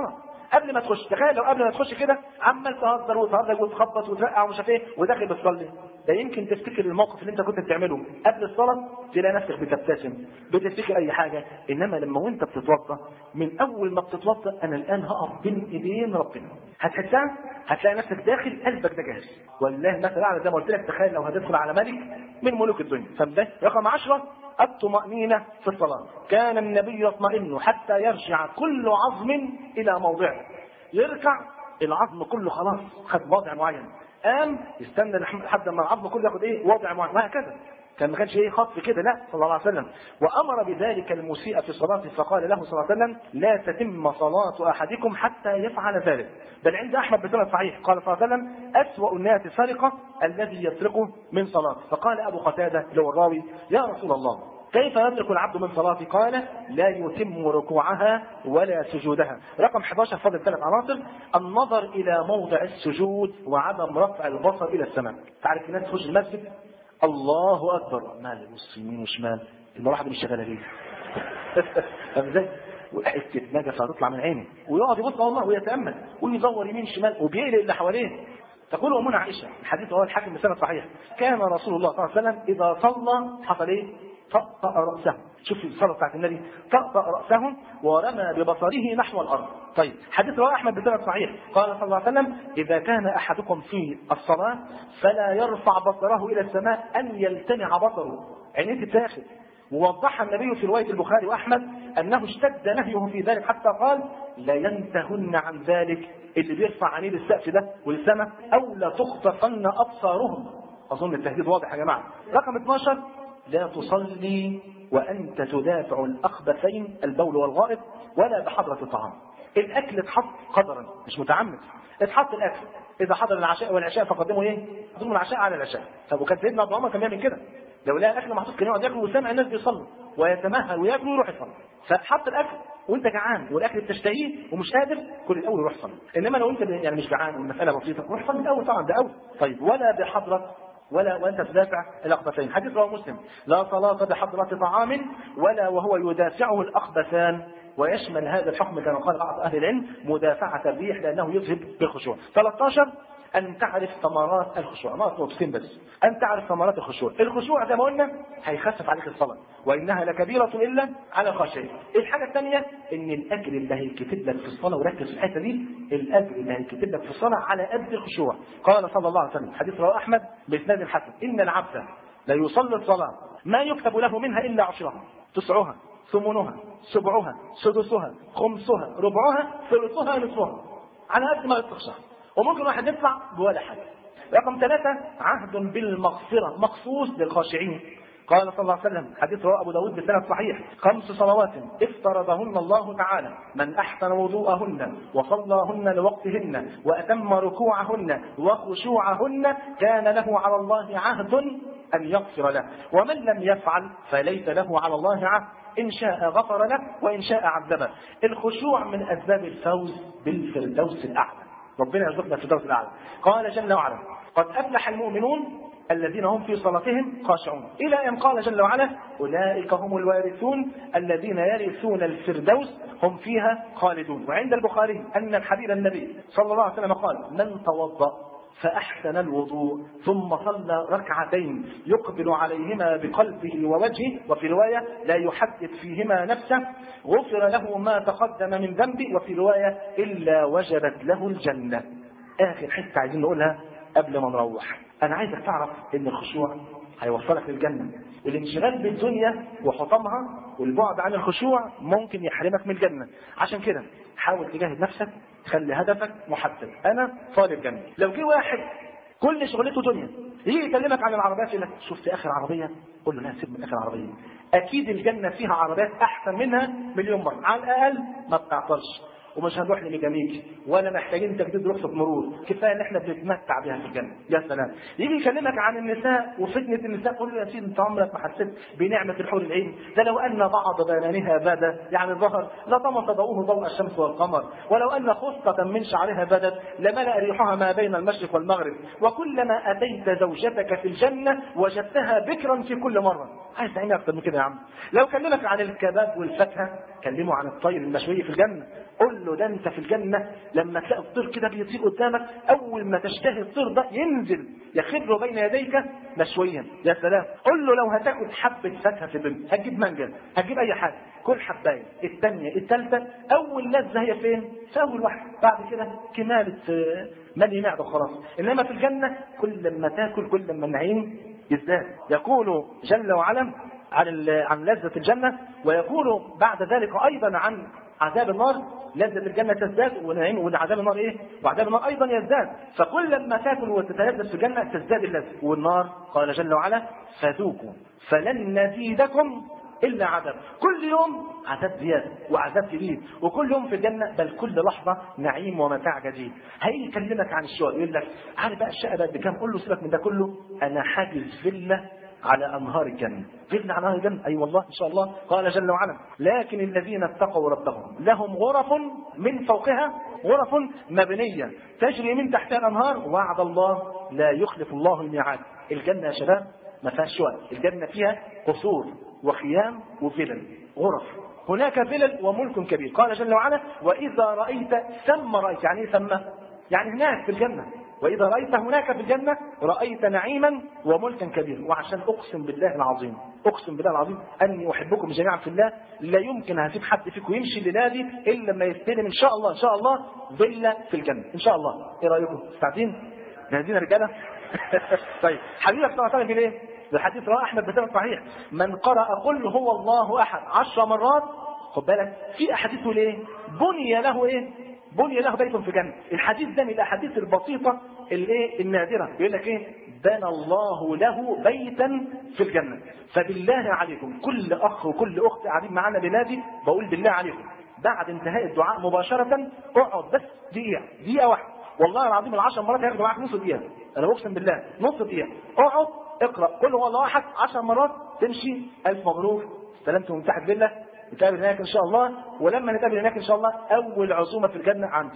قبل ما تخش. تخيل لو قبل ما تخش كده عمال تهزر وتهرج وتخبط وترقع ومش عارف ايه وداخل بتصلي، ده يمكن تفتكر الموقف اللي انت كنت بتعمله قبل الصلاه تلاقي نفسك بتبتسم بتفتكر اي حاجه. انما لما وانت بتتوضا من اول ما بتتوضا انا الان هقف بين ايدين ربنا، هتحسها هتلاقي نفسك داخل قلبك ده جاهز. والله مثلا اعلى زي ما قلت لك، تخيل لو هتدخل على ملك من ملوك الدنيا. فده رقم عشرة الطمأنينة في الصلاة. كان النبي يطمئن حتى يرجع كل عظم إلى موضعه. يركع العظم كله خلاص خد وضع معين، قام يستنى لحد ما العظم كله ياخد ايه وضع معين، وهكذا. كان ما كانش ايه خط كده، لا صلى الله عليه وسلم. وامر بذلك المسيء في صلاته فقال له صلى الله عليه وسلم لا تتم صلاة احدكم حتى يفعل ذلك. بل عند احمد بسند صحيح قال صلى الله عليه وسلم اسوأ الناس سرقة الذي يسرقه من صلاته. فقال ابو قتادة لو الراوي يا رسول الله كيف يترك العبد من صلاته؟ قال لا يتم ركوعها ولا سجودها. رقم احد عشر فضل ثلاث عناصر: النظر الى موضع السجود وعدم رفع البصر الى السماء. تعرف الناس تخش المسجد الله اكبر مال يبص يمين وشمال، المروحه دي مش شغاله ليه؟ فاهم ازاي؟ وحته نجفه هتطلع من عينه ويقعد يبص الله ويتامل ويدور يمين شمال وبيقلق اللي حواليه. تقول امنا عائشه الحديث هو الحاكم بسند صحيح كان رسول الله صلى الله عليه وسلم اذا صلى حصل ايه؟ طأطأ رأسه. شوف الصلاة بتاعت النبي، طأطأ رأسه ورمى ببصره نحو الأرض. طيب حديث رواه أحمد بسند صحيح قال صلى الله عليه وسلم إذا كان أحدكم في الصلاة فلا يرفع بصره إلى السماء أن يلتمع بصره، عينيه تتاخد. ووضح النبي في رواية البخاري وأحمد أنه اشتد نهيه في ذلك حتى قال لا ينتهن عن ذلك، اللي بيرفع عينيه للسقف ده وللسماء أو لا تخطفن أبصارهم. أظن التهديد واضح يا جماعة. رقم اثناشر لا تصلي وأنت تدافع الأخبثين البول والغائط ولا بحضرة الطعام. الأكل اتحط قدرا مش متعمد، اتحط الأكل إذا حضر العشاء والعشاء فقدموا إيه؟ قدموا العشاء على العشاء. طب وكان سيدنا أبو عمر كان بيعمل كده، لو لقى الأكل محطوط كان يقعد ياكل وسامع الناس بيصلوا ويتمهل وياكل ويروح يصلي. فحط الأكل وأنت جعان والأكل بتشتهيه ومش قادر كل الأول روح صلي. إنما لو أنت يعني مش جعان والمسألة بسيطة روح صلي الأول طبعا ده أول. طيب ولا بحضرة ولا وانت تدافع الاخبثين. حديث رواه مسلم لا صلاة بحضرة طعام ولا وهو يدافعه الاخبثان. ويشمل هذا الحكم كما قال بعض اهل العلم مدافعة الريح لانه يذهب بالخشوع. ثلاثة عشر ان تعرف ثمرات الخشوع. ما نقطتين بس. ان تعرف ثمرات الخشوع. الخشوع زي ما قلنا هيخفف عليك الصلاة وانها لكبيرة الا على الخاشعين. الحاجة الثانية ان الاجر اللي هيكتب لك في الصلاة، وركز في الحتة دي، الاجر اللي هيكتب لك في الصلاة على قد الخشوع. قال صلى الله عليه وسلم حديث رواه احمد باسناد الحسن ان العبد لا يصلي الصلاة ما يكتب له منها الا عشرها تسعها ثمنها سبعها سدسها خمسها ربعها ثلثها نصفها، على قد ما يتخشى. وممكن واحد يطلع بولا حاجة. رقم ثلاثة عهد بالمغفرة مخصوص للخاشعين. قال صلى الله عليه وسلم حديث رواه أبو داود بسند صحيح خمس صلوات افترضهن الله تعالى من أحسن وضوءهن وصلاهن لوقتهن وأتم ركوعهن وخشوعهن كان له على الله عهد أن يغفر له، ومن لم يفعل فليس له على الله عهد إن شاء غفر له وإن شاء عذبه. الخشوع من أسباب الفوز بالفردوس الأعلى. ربنا يرزقنا في الفردوس الأعلى. قال جل وعلا قد أفلح المؤمنون الذين هم في صلاتهم خاشعون، إلى أن قال جل وعلا أولئك هم الوارثون الذين يرثون الفردوس هم فيها خالدون. وعند البخاري أن الحبيب النبي صلى الله عليه وسلم قال من توضأ فأحسن الوضوء ثم صلى ركعتين يقبل عليهما بقلبه ووجهه، وفي رواية لا يحدث فيهما نفسه غفر له ما تقدم من ذنبه، وفي رواية إلا وجبت له الجنة. آخر حتة عايزين نقولها قبل ما نروح. أنا عايزك تعرف إن الخشوع هيوصلك للجنة. الانشغال بالدنيا وحطمها والبعد عن الخشوع ممكن يحرمك من الجنة. عشان كده حاول تجاهد نفسك، خلي هدفك محدد. أنا طالب جنة. لو جه واحد كل شغلته دنيا يجي يكلمك عن العربيات يقول لك شفت آخر عربية؟ قول له لا سيب من آخر عربية، أكيد الجنة فيها عربيات أحسن منها مليون مرة، على الأقل ما بتعطلش ومش هنروح لميكانيكي ولا محتاجين تجديد رخصة مرور، كفايه ان احنا بنتمتع بها في الجنه. يا سلام. يجي يكلمك عن النساء وفتنه النساء، قول له يا سيدي انت عمرك ما حسيت بنعمه الحور العين؟ ده لو ان بعض بنانها بدا يعني ظهر لطمس ضوءه ضوء الشمس والقمر، ولو ان خصة من شعرها بدت لملأ ريحها ما بين المشرق والمغرب، وكلما اتيت زوجتك في الجنه وجدتها بكرا في كل مره. عايز تعمل اكتر من كده يا عم؟ لو كلمك عن الكباب والفاكهه كلمه عن الطير المشوي في الجنه، قل له ده انت في الجنه لما تلاقي الطير كده بيطير قدامك، اول ما تشتهي الطير ده ينزل يخر بين يديك مشويا. يا سلام. قل له لو هتاكل حبه فاكهه في الدنيا، هتجيب مانجا، هتجيب اي حاجه، كل حبايه، الثانيه الثالثه، اول لذه هي فين؟ في اول واحده، بعد كده كماله ملي معده خلاص. انما في الجنه كل ما تاكل كل ما النعيم يزداد. يقول جل وعلا عن عن لذة الجنة، ويقول بعد ذلك أيضا عن عذاب النار: لذة الجنة تزداد ونعيم، وعذاب النار إيه؟ وعذاب النار أيضا يزداد. فكل لما تاكل وتتلذذ في الجنة تزداد اللذة. والنار قال جل وعلا: فذوقوا فلن نزيدكم إلا عذاب. كل يوم عذاب زيادة وعذاب جديد، وكل يوم في الجنة، بل كل لحظة نعيم ومتاع جديد. هيجي يكلمك عن الشقق، يقول لك: عارف بقى الشقة بقت بكام؟ قول له: سيبك من ده كله، أنا حاجز فيلا على أنهار الجنة. فيلا على أنهار الجنة؟ أي والله إن شاء الله. قال جل وعلا: لكن الذين اتقوا ربهم لهم غرف من فوقها غرف مبنية تجري من تحتها الأنهار وعد الله لا يخلف الله الميعاد. الجنة يا شباب ما فيهاش شقق، الجنة فيها قصور وخيام وفلل، غرف. هناك فلل وملك كبير. قال جل وعلا: وإذا رأيت ثم رأيت. يعني إيه ثم؟ يعني هناك في الجنة. وإذا رأيت هناك في الجنة رأيت نعيما وملكا كبيرا. وعشان أقسم بالله العظيم، أقسم بالله العظيم أني أحبكم جميعا في الله، لا يمكن هسيب حد فيكم يمشي الليلة دي إلا لما يستلم إن شاء الله إن شاء الله فيلا في الجنة إن شاء الله. إيه رأيكم؟ مستعدين؟ جاهزين يا رجالة؟ طيب حبيبك صلى الله عليه وسلم إيه؟ الحديث رواه أحمد بسند صحيح: من قرأ قل هو الله أحد عشر مرات، خد بالك في أحاديث ليه؟ بني له إيه؟ بني له بيت في الجنة. الحديث ده من الأحاديث البسيطة الايه النادرة. يقول لك ايه؟ بنى الله له بيتا في الجنة. فبالله عليكم كل أخ وكل أخت قاعدين معانا بلادي، بقول بالله عليكم بعد انتهاء الدعاء مباشرة اقعد بس دقيقة دقيقة واحدة، والله العظيم العشر مرات هياخدوا معاك نص دقيقة، أنا بقسم بالله نص دقيقة. اقعد اقرأ قل هو الله أحد عشر مرات، تمشي ألف مبروك، استلمت من تحت بالله، نتقابل هناك إن شاء الله. ولما نتقابل هناك إن شاء الله أول عزومة في الجنة عندي،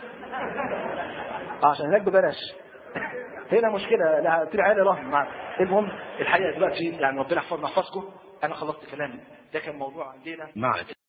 عشان هناك ببلاش. هنا مشكلة لا طلع عيالي رهن معاك. المهم الحقيقة دلوقتي يعني ربنا يحفظنا يحفظكم، أنا خلصت كلامي، ده كان موضوع عندنا.